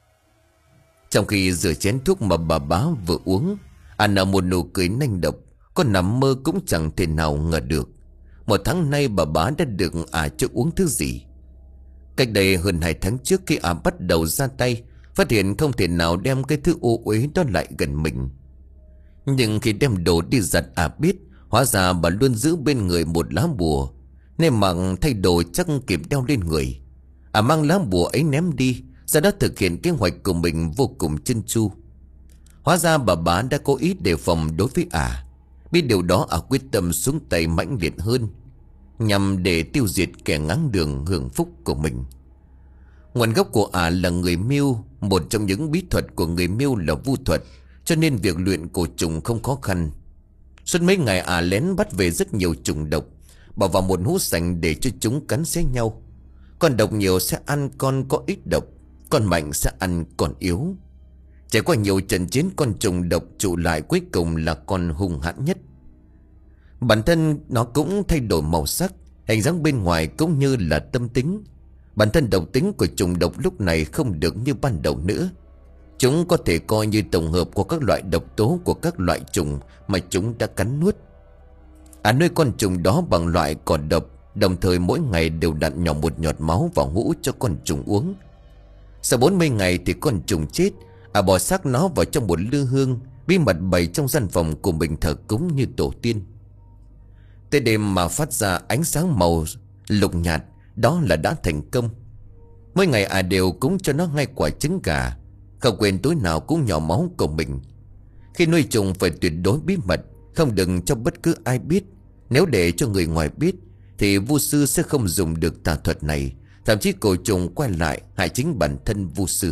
Trong khi rửa chén thuốc mà bà bá vừa uống, à nở một nụ cười nanh độc. Có nằm mơ cũng chẳng thể nào ngờ được một tháng nay bà bá đã được ả cho uống thứ gì. Cách đây hơn hai tháng trước, khi ả bắt đầu ra tay, phát hiện không thể nào đem cái thứ ô uế đó lại gần mình. Nhưng khi đem đồ đi giặt, ả biết hóa ra bà luôn giữ bên người một lá bùa, nên mặc thay đồ chắc kịp đeo lên người. Ả mang lá bùa ấy ném đi, sau đó thực hiện kế hoạch của mình vô cùng chân chu. Hóa ra bà bá đã có ý đề phòng đối với ả. Biết điều đó, ả quyết tâm xuống tay mãnh liệt hơn, nhằm để tiêu diệt kẻ ngáng đường hưởng phúc của mình. Nguồn gốc của ả là người Miêu. Một trong những bí thuật của người Miêu là vu thuật, cho nên việc luyện cổ trùng không khó khăn. Suốt mấy ngày ả lén bắt về rất nhiều trùng độc, bỏ vào một hũ sành để cho chúng cắn xé nhau. Con độc nhiều sẽ ăn con có ít độc, con mạnh sẽ ăn con yếu. Trải qua nhiều trận chiến, con trùng độc trụ lại cuối cùng là con hung hãn nhất. Bản thân nó cũng thay đổi màu sắc, hình dáng bên ngoài cũng như là tâm tính. Bản thân độc tính của trùng độc lúc này không được như ban đầu nữa. Chúng có thể coi như tổng hợp của các loại độc tố của các loại trùng mà chúng đã cắn nuốt. À nuôi con trùng đó bằng loại cỏ độc, đồng thời mỗi ngày đều đặn nhỏ một giọt máu vào hũ cho con trùng uống. Sau bốn mươi ngày thì con trùng chết. À bỏ xác nó vào trong một lư hương, bí mật bày trong gian phòng của mình thờ cúng như tổ tiên. Tới đêm mà phát ra ánh sáng màu lục nhạt, đó là đã thành công. Mỗi ngày à đều cúng cho nó ngay quả trứng gà, không quên tối nào cũng nhỏ máu của mình. Khi nuôi trùng phải tuyệt đối bí mật, không đừng cho bất cứ ai biết. Nếu để cho người ngoài biết thì vu sư sẽ không dùng được tà thuật này, thậm chí cổ trùng quay lại hại chính bản thân vu sư.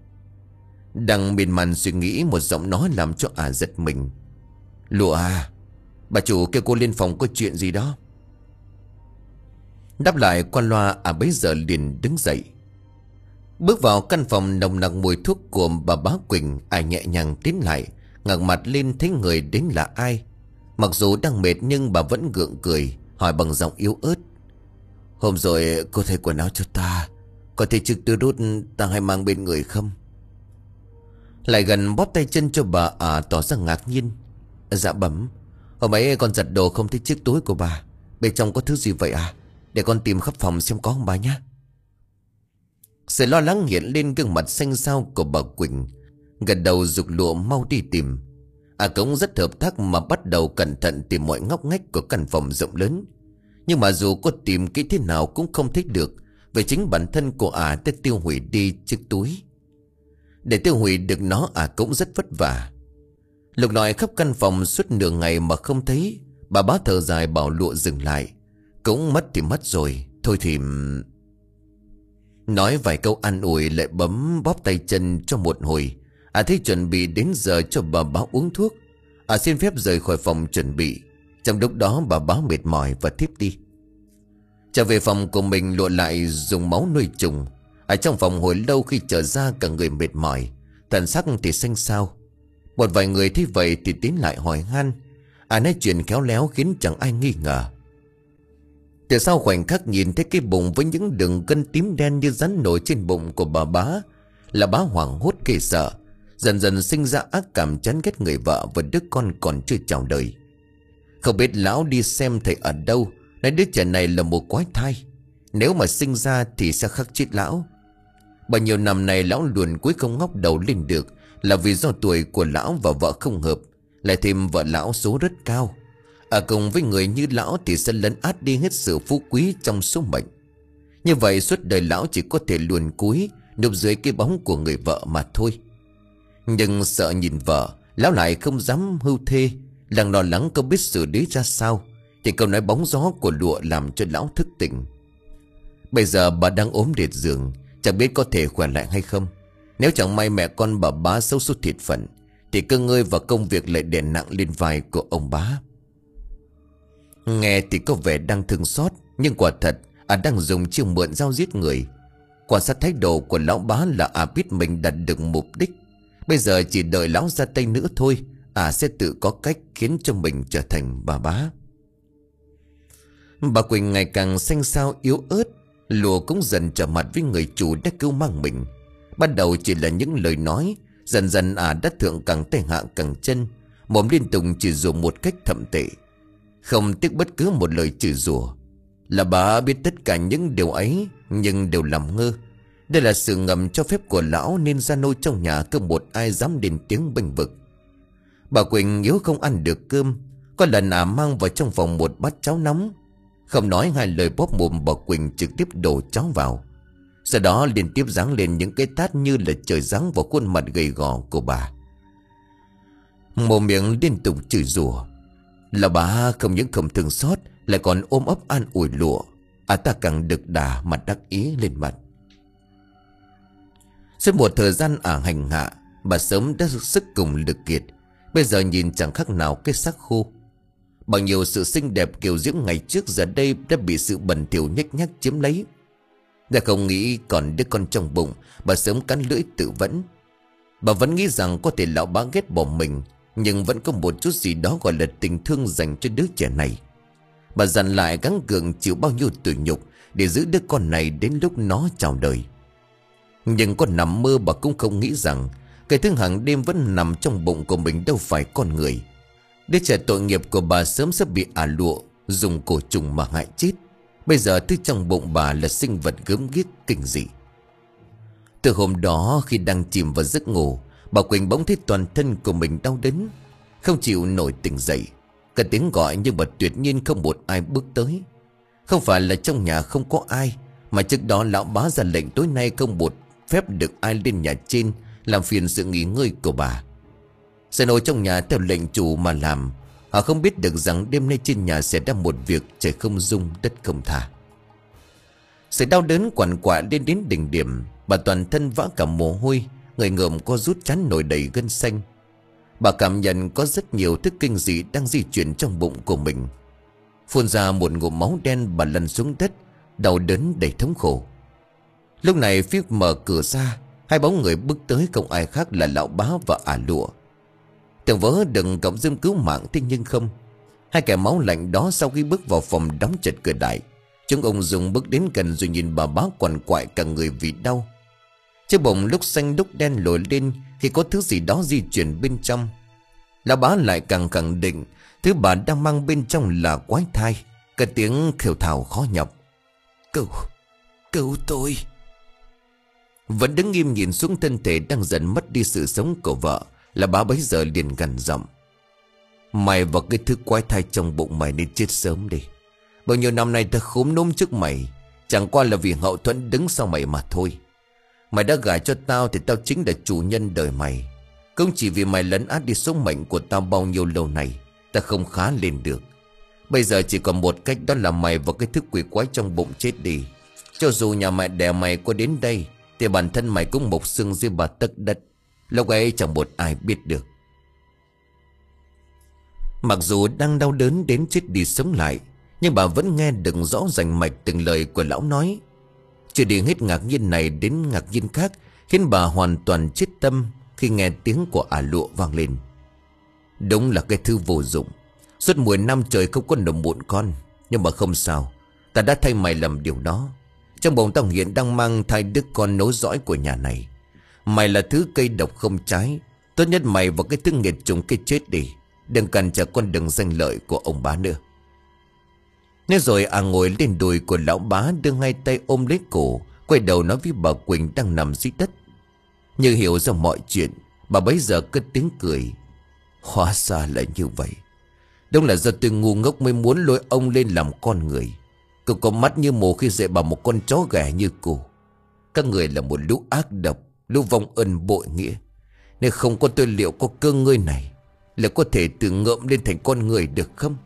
Đang miên man suy nghĩ, một giọng nói làm cho ả giật mình. Lụa à, bà chủ kêu cô lên phòng có chuyện gì đó. Đáp lại qua loa, ả bấy giờ liền đứng dậy, bước vào căn phòng nồng nặc mùi thuốc của bà bá Quỳnh. Ả nhẹ nhàng tiến lại, ngẩng mặt lên thấy người đến là ai. Mặc dù đang mệt nhưng bà vẫn gượng cười, hỏi bằng giọng yếu ớt: "Hôm rồi cô thay quần áo cho ta, có thể chiếc túi đút ta hay mang bên người không?" Lại gần bóp tay chân cho bà à tỏ ra ngạc nhiên: "Dạ bẩm, hôm ấy con giặt đồ không thấy chiếc túi của bà. Bên trong có thứ gì vậy à? Để con tìm khắp phòng xem có không bà nhé." Sự lo lắng hiện lên gương mặt xanh xao của bà Quỳnh, gật đầu giục lụa mau đi tìm. À cũng rất hợp tác mà bắt đầu cẩn thận tìm mọi ngóc ngách của căn phòng rộng lớn. Nhưng mà dù có tìm kỹ thế nào cũng không thích được, vì chính bản thân của à đã tiêu hủy đi chiếc túi. Để tiêu hủy được nó à cũng rất vất vả. Lục lọi khắp căn phòng suốt nửa ngày mà không thấy. Bà bá thở dài bảo lụa dừng lại: "Cũng mất thì mất rồi, thôi thì..." Nói vài câu an ủi lại bấm bóp tay chân cho một hồi. À thấy chuẩn bị đến giờ cho bà bá uống thuốc. À xin phép rời khỏi phòng chuẩn bị. Trong lúc đó bà bá mệt mỏi và thiếp đi. Trở về phòng của mình, lụa lại dùng máu nuôi trùng. Ở trong phòng hồi lâu, khi trở ra cả người mệt mỏi, thần sắc thì xanh xao. Một vài người thấy vậy thì tiến lại hỏi han. À nói chuyện khéo léo khiến chẳng ai nghi ngờ. Từ sau khoảnh khắc nhìn thấy cái bụng với những đường gân tím đen như rắn nổi trên bụng của bà bá, là bá hoảng hốt ghê sợ, dần dần sinh ra ác cảm chán ghét người vợ và đứa con còn chưa chào đời. Không biết lão đi xem thầy ở đâu, nói đứa trẻ này là một quái thai, nếu mà sinh ra thì sẽ khắc chết lão. Bao nhiêu năm nay lão luồn cuối không ngóc đầu lên được, là vì do tuổi của lão và vợ không hợp, lại thêm vợ lão số rất cao. Ở cùng với người như lão thì sẽ lấn át đi hết sự phú quý trong số mệnh. Như vậy suốt đời lão chỉ có thể luồn cúi núp dưới cái bóng của người vợ mà thôi. Nhưng sợ nhìn vợ, lão lại không dám hưu thê, đang lo lắng không biết xử lý ra sao, thì câu nói bóng gió của lụa làm cho lão thức tỉnh. Bây giờ bà đang ốm liệt giường, chẳng biết có thể khỏe lại hay không. Nếu chẳng may mẹ con bà bá xấu số thiệt phận, thì cơ ngơi và công việc lại đè nặng lên vai của ông bá. Nghe thì có vẻ đang thương xót, nhưng quả thật à đang dùng chiêu mượn dao giết người. Quan sát thái độ của lão bá là à biết mình đạt được mục đích. Bây giờ chỉ đợi lão ra tay nữa thôi, à sẽ tự có cách khiến cho mình trở thành bà bá. Bà Quỳnh ngày càng xanh xao yếu ớt. Lụa cũng dần trở mặt với người chủ đã cứu mang mình. Ban đầu chỉ là những lời nói, dần dần à đã thượng càng tay hạ càng chân, mồm liên tục chỉ dùng một cách thậm tệ, không tiếc bất cứ một lời chửi rủa. Là bà biết tất cả những điều ấy, nhưng đều làm ngơ. Đây là sự ngầm cho phép của lão, nên gia nô trong nhà không một ai dám lên tiếng bênh vực. Bà Quỳnh yếu không ăn được cơm. Có lần à mang vào trong phòng một bát cháo nóng, không nói hai lời bóp mồm bà Quỳnh trực tiếp đổ cháo vào. Sau đó liên tiếp giáng lên những cái tát như là trời giáng vào khuôn mặt gầy gò của bà. Mồm miệng liên tục chửi rủa. Là bà không những không thương xót, lại còn ôm ấp an ủi lụa. À ta càng được đà mặt đắc ý lên mặt. Suốt một thời gian à hành hạ, bà sớm đã sức cùng lực kiệt. Bây giờ nhìn chẳng khác nào cái xác khô. Bao nhiêu sự xinh đẹp kiều diễm ngày trước giờ đây đã bị sự bẩn thỉu nhếch nhác chiếm lấy. Đã không nghĩ còn đứa con trong bụng, bà sớm cắn lưỡi tự vẫn. Bà vẫn nghĩ rằng có thể lão bá ghét bỏ mình, nhưng vẫn có một chút gì đó gọi là tình thương dành cho đứa trẻ này. Bà dặn lại gắng gượng chịu bao nhiêu tủi nhục để giữ đứa con này đến lúc nó chào đời. Nhưng có nằm mơ bà cũng không nghĩ rằng cái thứ hàng đêm vẫn nằm trong bụng của mình đâu phải con người. Đứa trẻ tội nghiệp của bà sớm sẽ bị ả lụa dùng cổ trùng mà hại chết. Bây giờ thứ trong bụng bà là sinh vật gớm ghiếc kinh dị. Từ hôm đó khi đang chìm vào giấc ngủ, bà Quỳnh bỗng thấy toàn thân của mình đau đớn, không chịu nổi tỉnh dậy. Cả tiếng gọi nhưng mà tuyệt nhiên không một ai bước tới. Không phải là trong nhà không có ai, mà trước đó lão bá ra lệnh tối nay không một phép được ai lên nhà trên làm phiền sự nghỉ ngơi của bà. Sẽ nổi trong nhà theo lệnh chủ mà làm. Họ không biết được rằng đêm nay trên nhà sẽ ra một việc trời không dung đất không tha. Sự đau đớn quằn quại lên đến đỉnh điểm. Bà toàn thân vã cả mồ hôi, người ngợm co rút trán nổi đầy gân xanh. Bà cảm nhận có rất nhiều thứ kinh dị đang di chuyển trong bụng của mình. Phun ra một ngụm máu đen, bà lăn xuống đất, đau đớn đầy thống khổ. Lúc này phía mở cửa ra, hai bóng người bước tới không ai khác là lão bá và ả lụa. Tưởng vỡ đừng cộng dâm cứu mạng, thế nhưng không. Hai kẻ máu lạnh đó sau khi bước vào phòng đóng chặt cửa đại, chúng ông dùng bước đến gần rồi nhìn bà bá quằn quại cả người vì đau. Chiếc bụng lúc xanh lúc đen nổi lên khi có thứ gì đó di chuyển bên trong. Lão bá lại càng khẳng định thứ bà đang mang bên trong là quái thai. Cái tiếng khều thào khó nhọc. Cứu, cứu tôi. Vẫn đứng im nhìn xuống thân thể đang dần mất đi sự sống của vợ, là bá bấy giờ liền gằn giọng: Mày và cái thứ quái thai trong bụng mày nên chết sớm đi. Bao nhiêu năm nay ta khúm núm trước mày, chẳng qua là vì hậu thuẫn đứng sau mày mà thôi. Mày đã gả cho tao thì tao chính là chủ nhân đời mày. Không chỉ vì mày lấn át đi số mệnh của tao bao nhiêu lâu này, ta không khá lên được. Bây giờ chỉ còn một cách, đó là mày và cái thứ quỷ quái trong bụng chết đi. Cho dù nhà mẹ đẻ mày có đến đây thì bản thân mày cũng mộc xương dưới bà tấc đất. Lúc ấy chẳng một ai biết được. Mặc dù đang đau đớn đến chết đi sống lại, nhưng bà vẫn nghe được rõ rành mạch từng lời của lão nói. Chưa đi hết ngạc nhiên này đến ngạc nhiên khác, khiến bà hoàn toàn chết tâm khi nghe tiếng của ả lụa vang lên. Đúng là cái thứ vô dụng. Suốt mười năm trời không có nở muộn con. Nhưng mà không sao, ta đã thay mày làm điều đó. Trong bụng tao hiện đang mang thai đứa con nối dõi của nhà này. Mày là thứ cây độc không trái. Tốt nhất mày và cái thứ nghiệt trùng cái chết đi. Đừng cản trở con đường danh lợi của ông bá nữa. Nói rồi à ngồi lên đùi của lão bá, đưa hai tay ôm lấy cổ, quay đầu nói với bà Quỳnh đang nằm dưới đất. Như hiểu ra mọi chuyện, bà bấy giờ cất tiếng cười. Hóa ra là như vậy. Đúng là do tôi ngu ngốc mới muốn lôi ông lên làm con người. Cô có mắt như mù khi dạy bảo một con chó ghẻ như cô. Các người là một lũ ác độc, lũ vong ân bội nghĩa. Nếu không có tôi liệu có cơ ngơi này là có thể tự ngợm lên thành con người được không?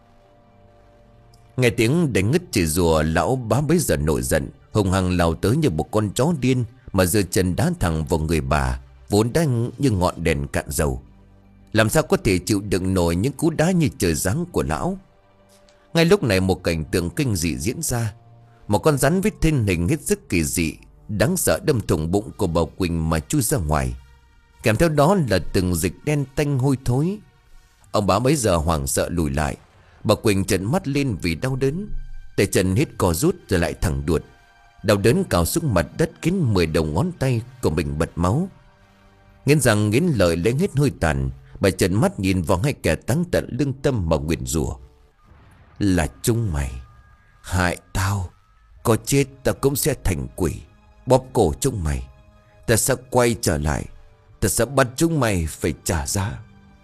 Nghe tiếng đánh ngất chỉ rùa, lão bá bấy giờ nổi giận, hùng hăng lao tới như một con chó điên mà giơ chân đá thẳng vào người bà, vốn đang như ngọn đèn cạn dầu. Làm sao có thể chịu đựng nổi những cú đá như trời giáng của lão. Ngay lúc này một cảnh tượng kinh dị diễn ra. Một con rắn với thân hình hết sức kỳ dị, đáng sợ đâm thủng bụng của bà Quỳnh mà chui ra ngoài. Kèm theo đó là từng dịch đen tanh hôi thối. Ông bá bấy giờ hoảng sợ lùi lại. Bà Quỳnh trợn mắt lên vì đau đớn. Tay chân hít co rút rồi lại thẳng đuột. Đau đớn cào xuống mặt đất khiến mười đầu ngón tay của mình bật máu. Nghiến răng nghiến lợi lấy hết hơi tàn, bà trợn mắt nhìn vào hai kẻ táng tận lương tâm mà nguyền rủa. Là chúng mày hại tao. Có chết tao cũng sẽ thành quỷ, bóp cổ chúng mày. Ta sẽ quay trở lại, ta sẽ bắt chúng mày phải trả giá.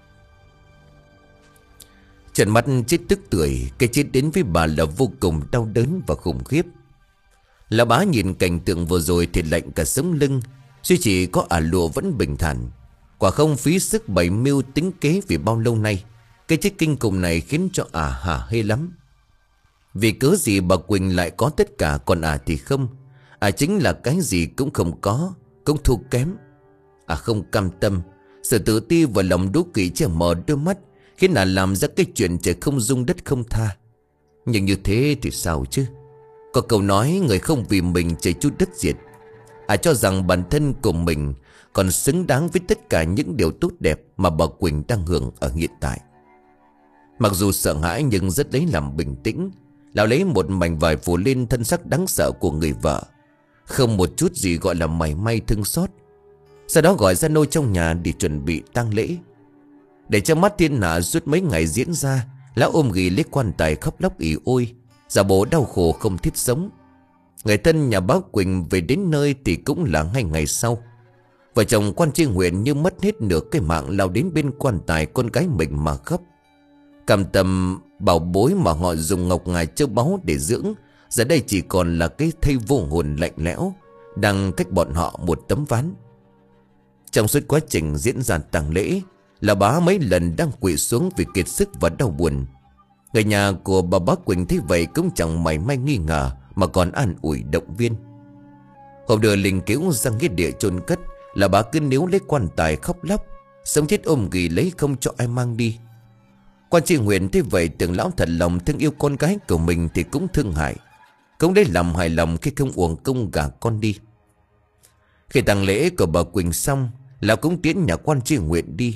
Trần mắt chết tức tuổi. Cái chết đến với bà là vô cùng đau đớn và khủng khiếp. Lão bá nhìn cảnh tượng vừa rồi thì lạnh cả sống lưng. Duy chỉ có ả lụa vẫn bình thản. Quả không phí sức bày mưu tính kế vì bao lâu nay. Cái chết kinh khủng này khiến cho ả hả hê lắm. Vì cớ gì bà Quỳnh lại có tất cả, còn ả thì không. Ả chính là cái gì cũng không có, cũng thua kém. Ả không cam tâm. Sự tự ti và lòng đố kỵ che mờ đôi mắt, khiến ả làm ra cái chuyện trời không dung đất không tha. Nhưng như thế thì sao chứ? Có câu nói người không vì mình trời chu đất diệt. Ả cho rằng bản thân của mình còn xứng đáng với tất cả những điều tốt đẹp mà bà Quỳnh đang hưởng ở hiện tại. Mặc dù sợ hãi nhưng rất lấy làm bình tĩnh. Lão lấy một mảnh vải phủ lên thân xác đáng sợ của người vợ, không một chút gì gọi là mảy may thương xót. Sau đó gọi ra nô trong nhà để chuẩn bị tang lễ. Để cho mắt thiên hạ suốt mấy ngày diễn ra, lão ôm ghì lấy quan tài khóc lóc ỉ ôi, giả bộ đau khổ không thiết sống. Người thân nhà bác Quỳnh về đến nơi thì cũng là ngay ngày sau. Vợ chồng quan tri huyện như mất hết nửa cái mạng lao đến bên quan tài con gái mình mà khóc. Cam tâm bảo bối mà họ dùng ngọc ngà châu báu để dưỡng, giờ đây chỉ còn là cái thây vô hồn lạnh lẽo, đang cách bọn họ một tấm ván. Trong suốt quá trình diễn ra tang lễ, là bá mấy lần đang quỵ xuống vì kiệt sức và đau buồn. Người nhà của bà bác Quỳnh thấy vậy cũng chẳng mảy may nghi ngờ, mà còn an ủi động viên. Hôm đưa linh cứu ra nghĩa địa chôn cất, là bà cứ níu lấy quan tài khóc lóc, sống chết ôm ghì lấy không cho ai mang đi. Quan tri huyện thấy vậy tưởng lão thật lòng thương yêu con gái của mình thì cũng thương hại, cũng lấy làm hài lòng khi không uổng công gả con đi. Khi tang lễ của bà Quỳnh xong, lão cũng tiễn nhà quan tri huyện đi.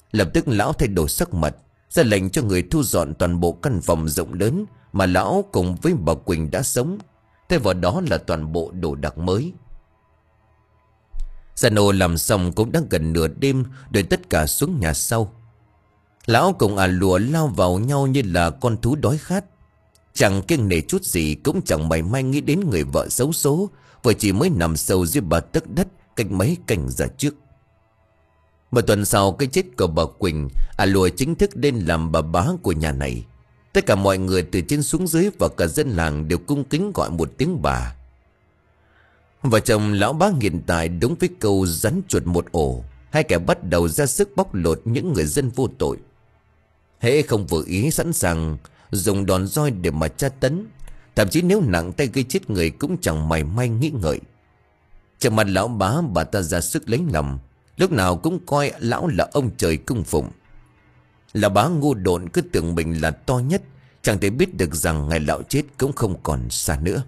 Lập tức lão thay đổi sắc mặt, ra lệnh cho người thu dọn toàn bộ căn phòng rộng lớn mà lão cùng với bà Quỳnh đã sống. Thay vào đó là toàn bộ đồ đạc mới. Gia Nô làm xong cũng đã gần nửa đêm, đợi tất cả xuống nhà sau. Lão cùng à lùa lao vào nhau như là con thú đói khát. Chẳng kiêng nể chút gì, cũng chẳng mảy may nghĩ đến người vợ xấu số vừa chỉ mới nằm sâu dưới bờ tấc đất cách mấy canh giờ trước. Một tuần sau cái chết của bà Quỳnh, à lùa chính thức lên làm bà bá của nhà này. Tất cả mọi người từ trên xuống dưới và cả dân làng đều cung kính gọi một tiếng bà. Vợ chồng lão bá hiện tại đúng với câu rắn chuột một ổ. Hai kẻ bắt đầu ra sức bóc lột những người dân vô tội. Hễ không vừa ý sẵn sàng dùng đòn roi để mà tra tấn. Thậm chí nếu nặng tay gây chết người cũng chẳng mảy may nghĩ ngợi. Trong mặt lão bá, bà ta ra sức lấy lòng, lúc nào cũng coi lão là ông trời cung phụng. Lão bá ngu độn cứ tưởng mình là to nhất, chẳng thể biết được rằng ngày lão chết cũng không còn xa nữa.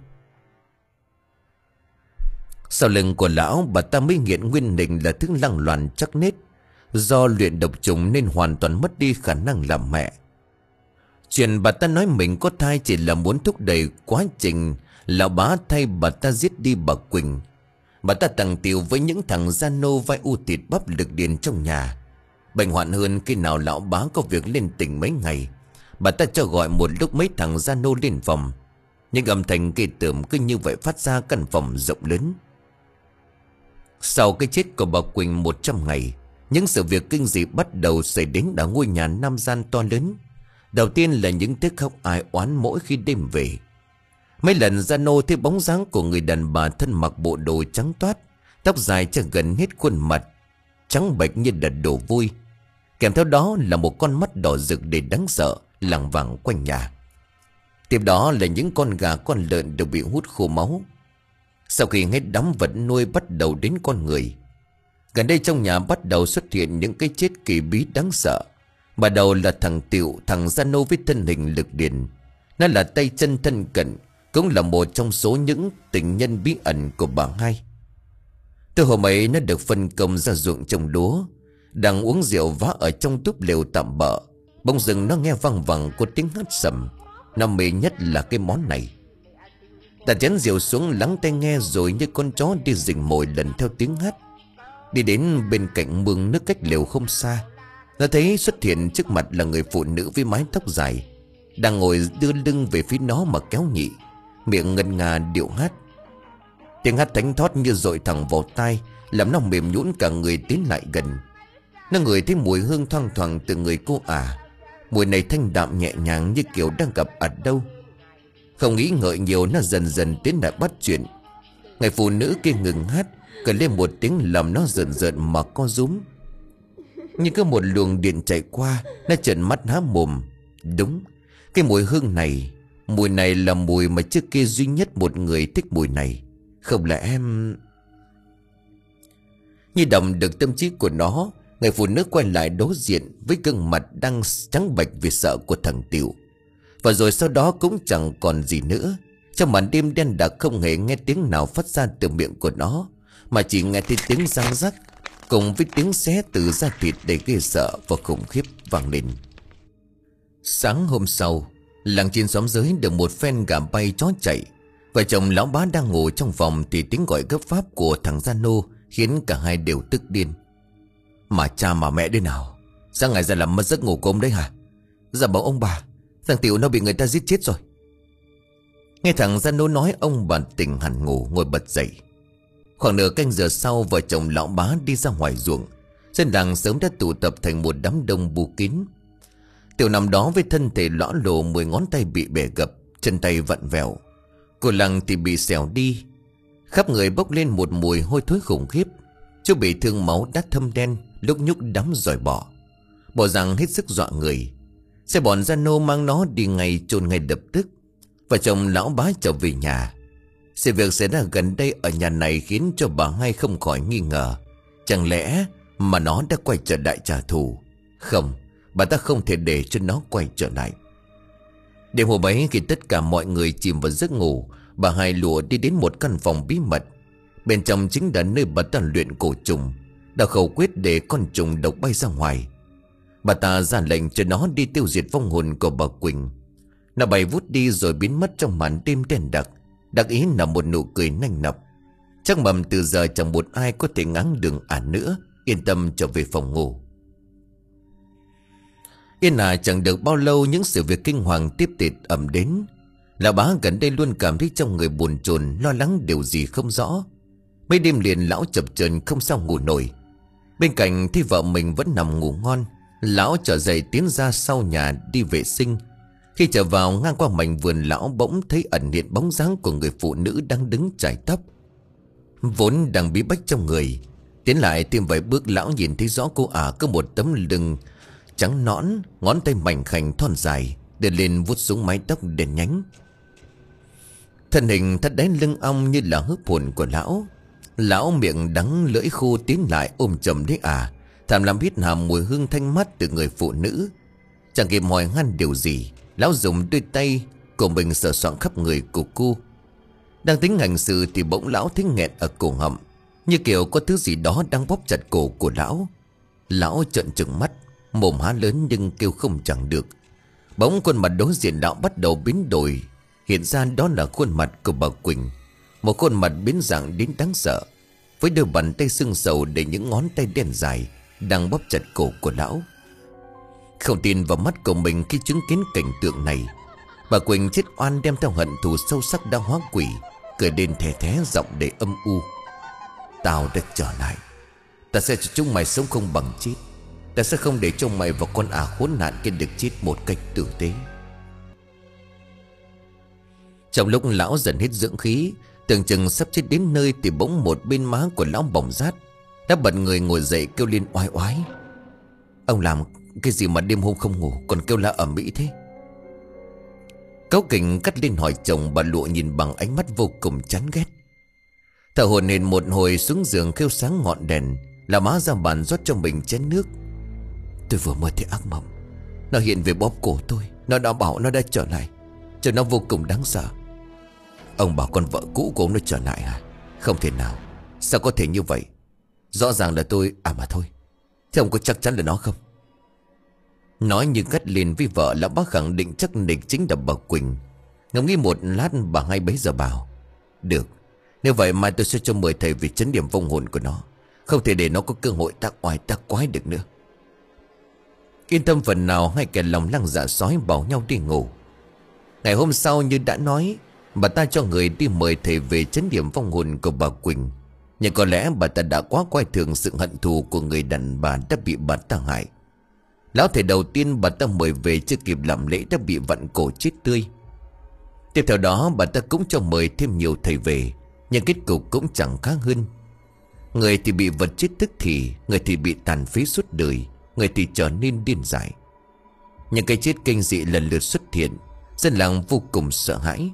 Sau lưng của lão, bà ta mới nghiện nguyên nình là thứ lăng loàn chắc nết. Do luyện độc trùng nên hoàn toàn mất đi khả năng làm mẹ. Chuyện bà ta nói mình có thai chỉ là muốn thúc đẩy quá trình lão bá thay bà ta giết đi bà Quỳnh. Bà ta tằng tiệu với những thằng gia nô vai u thịt bắp lực điền trong nhà. Bệnh hoạn hơn khi nào lão bá có việc lên tỉnh mấy ngày, bà ta cho gọi một lúc mấy thằng gia nô lên phòng. Nhưng âm thanh kỳ tưởng cứ như vậy phát ra căn phòng rộng lớn. Sau cái chết của bà Quỳnh một trăm ngày, những sự việc kinh dị bắt đầu xảy đến ở ngôi nhà nam gian to lớn. Đầu tiên là những tiếng khóc ai oán mỗi khi đêm về. Mấy lần gia nô thấy bóng dáng của người đàn bà thân mặc bộ đồ trắng toát, tóc dài cho gần hết khuôn mặt, trắng bệch như đợt đổ vui. Kèm theo đó là một con mắt đỏ rực để đáng sợ lảng vảng quanh nhà. Tiếp đó là những con gà con lợn đều bị hút khô máu. Sau khi hết đám vật nuôi bắt đầu đến con người. Gần đây trong nhà bắt đầu xuất hiện những cái chết kỳ bí đáng sợ. Bắt đầu là thằng Tiệu, thằng gia nô với thân hình lực điền. Nó là tay chân thân cận, cũng là một trong số những tình nhân bí ẩn của bà hai. Từ hôm ấy nó được phân công ra ruộng trồng lúa, đang uống rượu vá ở trong túp lều tạm bợ. Bỗng dưng nó nghe văng vẳng có tiếng hát sầm. Nó mê nhất là cái món này. Đặt chén rượu xuống lắng tai nghe, rồi như con chó đi rình mồi lần theo tiếng hát. Đi đến bên cạnh mương nước cách lều không xa, nó thấy xuất hiện trước mặt là người phụ nữ với mái tóc dài, đang ngồi đưa lưng về phía nó mà kéo nhị, miệng ngân nga điệu hát. Tiếng hát thánh thót như dội thẳng vào tai, làm nó mềm nhũn cả người tiến lại gần. Nó ngửi thấy mùi hương thoang thoảng từ người cô ả. Mùi này thanh đạm nhẹ nhàng như kiểu đang gặp ở đâu. Không nghĩ ngợi nhiều, nó dần dần tiến lại bắt chuyện. Người phụ nữ kia ngừng hát, cười lên một tiếng làm nó rợn rợn mà co rúm. Nhưng có một luồng điện chạy qua, nó trợn mắt há mồm. Đúng, cái mùi hương này, mùi này là mùi mà trước kia duy nhất một người thích mùi này. Không lẽ em... Như đọc được tâm trí của nó, người phụ nữ quay lại đối diện với gương mặt đang trắng bệch vì sợ của thằng Tiểu. Và rồi sau đó cũng chẳng còn gì nữa. Trong màn đêm đen đặc không hề nghe tiếng nào phát ra từ miệng của nó, mà chỉ nghe thấy tiếng răng rắc cùng với tiếng xé từ da thịt đầy ghê sợ và khủng khiếp vang lên. Sáng hôm sau, làng trên xóm dưới được một phen gà bay chó chạy. Vợ chồng lão bá đang ngủ trong phòng thì tiếng gọi gấp pháp của thằng gia nô khiến cả hai đều tức điên. Mà cha mà mẹ đây nào, sáng ngày ra làm mất giấc ngủ cốm đấy hả? Dạ bảo ông bà, thằng Tiểu nó bị người ta giết chết rồi. Nghe thằng gia nô nói, ông bà tỉnh hẳn ngủ ngồi bật dậy. Khoảng nửa canh giờ sau, vợ chồng lão bá đi ra ngoài ruộng. Dân làng sớm đã tụ tập thành một đám đông bù kín. Tiểu nằm đó với thân thể lõa lồ, mười ngón tay bị bẻ gập, chân tay vặn vẹo. Cô lăng thì bị xẻo đi, khắp người bốc lên một mùi hôi thối khủng khiếp. Chú bị thương máu đã thâm đen, lúc nhúc đắm rồi bỏ, bộ dạng hết sức dọa người. Xe bọn gia nô mang nó đi ngay chôn ngay lập tức. Vợ chồng lão bá trở về nhà. Sự việc xảy ra gần đây ở nhà này khiến cho bà hai không khỏi nghi ngờ. Chẳng lẽ mà nó đã quay trở lại trả thù? Không, bà ta không thể để cho nó quay trở lại. Đêm hôm ấy, khi tất cả mọi người chìm vào giấc ngủ, bà hai lùa đi đến một căn phòng bí mật. Bên trong chính là nơi bà ta luyện cổ trùng, đã khẩu quyết để con trùng độc bay ra ngoài. Bà ta ra lệnh cho nó đi tiêu diệt vong hồn của bà Quỳnh. Nó bay vút đi rồi biến mất trong màn đêm đen đặc. Đặc ý là một nụ cười nanh nọc. Chắc mầm từ giờ chẳng một ai có thể ngáng đường ả nữa. Yên tâm trở về phòng ngủ. Yên ả chẳng được bao lâu, những sự việc kinh hoàng tiếp tịt ập đến. Lão bá gần đây luôn cảm thấy trong người buồn chồn, lo lắng điều gì không rõ. Mấy đêm liền lão chập chờn không sao ngủ nổi. Bên cạnh thì vợ mình vẫn nằm ngủ ngon. Lão trở dậy tiến ra sau nhà đi vệ sinh. Khi trở vào ngang qua mảnh vườn, lão bỗng thấy ẩn hiện bóng dáng của người phụ nữ đang đứng chải tóc. Vốn đang bí bách trong người, tiến lại thêm vài bước, lão nhìn thấy rõ cô ả có một tấm lưng trắng nõn, ngón tay mảnh khảnh thon dài đưa lên vuốt xuống mái tóc đen nhánh. Thân hình thắt đáy lưng ong như là hớp hồn của lão. Lão miệng đắng lưỡi khô tiến lại ôm chầm lấy ả, thầm làm hít hà mùi hương thanh mát từ người phụ nữ. Chẳng kịp hỏi han điều gì, lão dùng đôi tay của mình sờ soạng khắp người của cô. Đang tính hành sự thì bỗng lão thấy nghẹn ở cổ họng, như kiểu có thứ gì đó đang bóp chặt cổ của lão. Lão trợn trừng mắt, mồm há lớn nhưng kêu không chẳng được. Bỗng khuôn mặt đối diện lão bắt đầu biến đổi. Hiện ra đó là khuôn mặt của bà Quỳnh, một khuôn mặt biến dạng đến đáng sợ, với đôi bàn tay sưng sầu để những ngón tay đen dài đang bóp chặt cổ của lão. Không tin vào mắt của mình khi chứng kiến cảnh tượng này, bà Quỳnh chết oan đem theo hận thù sâu sắc đã hóa quỷ, cười lên thè thé giọng để âm u. Tao đã trở lại. Ta sẽ cho chúng mày sống không bằng chết. Ta sẽ không để cho mày và con ả khốn nạn kia được chết một cách tử tế. Trong lúc lão dần hết dưỡng khí, tưởng chừng sắp chết đến nơi, thì bỗng một bên má của lão bỏng rát. Đã bật người ngồi dậy kêu lên oai oái. Ông làm cái gì mà đêm hôm không ngủ còn kêu la ầm ĩ thế? Cáu kỉnh cắt lên hỏi chồng. Bà Lụa nhìn bằng ánh mắt vô cùng chán ghét. Thở hổn hển một hồi xuống giường kêu sáng ngọn đèn, là má ra bàn rót cho mình chén nước. Tôi vừa mơ thấy ác mộng. Nó hiện về bóp cổ tôi. Nó đã bảo nó đã trở lại. Cho nó vô cùng đáng sợ. Ông bảo con vợ cũ của ông nó trở lại à? Không thể nào. Sao có thể như vậy? Rõ ràng là tôi. À mà thôi, thế ông có chắc chắn là nó không? Nói như gắt lên với vợ, lão bác khẳng định chắc định chính là bà Quỳnh. Ngẫm nghĩ một lát, bà hai bấy giờ bảo. Được, nếu vậy mai tôi sẽ cho mời thầy về chấn điểm vong hồn của nó. Không thể để nó có cơ hội tác oai tác quái được nữa. Yên tâm phần nào, hai kẻ lòng lăng dạ sói bảo nhau đi ngủ. Ngày hôm sau như đã nói, bà ta cho người đi mời thầy về chấn điểm vong hồn của bà Quỳnh. Nhưng có lẽ bà ta đã quá coi thường sự hận thù của người đàn bà đã bị bà ta hại. Lão thầy đầu tiên bà ta mời về chưa kịp làm lễ đã bị vặn cổ chết tươi. Tiếp theo đó bà ta cũng cho mời thêm nhiều thầy về, nhưng kết cục cũng chẳng khác hơn. Người thì bị vật chết tức thì, người thì bị tàn phế suốt đời, người thì trở nên điên dại. Những cái chết kinh dị lần lượt xuất hiện, dân làng vô cùng sợ hãi.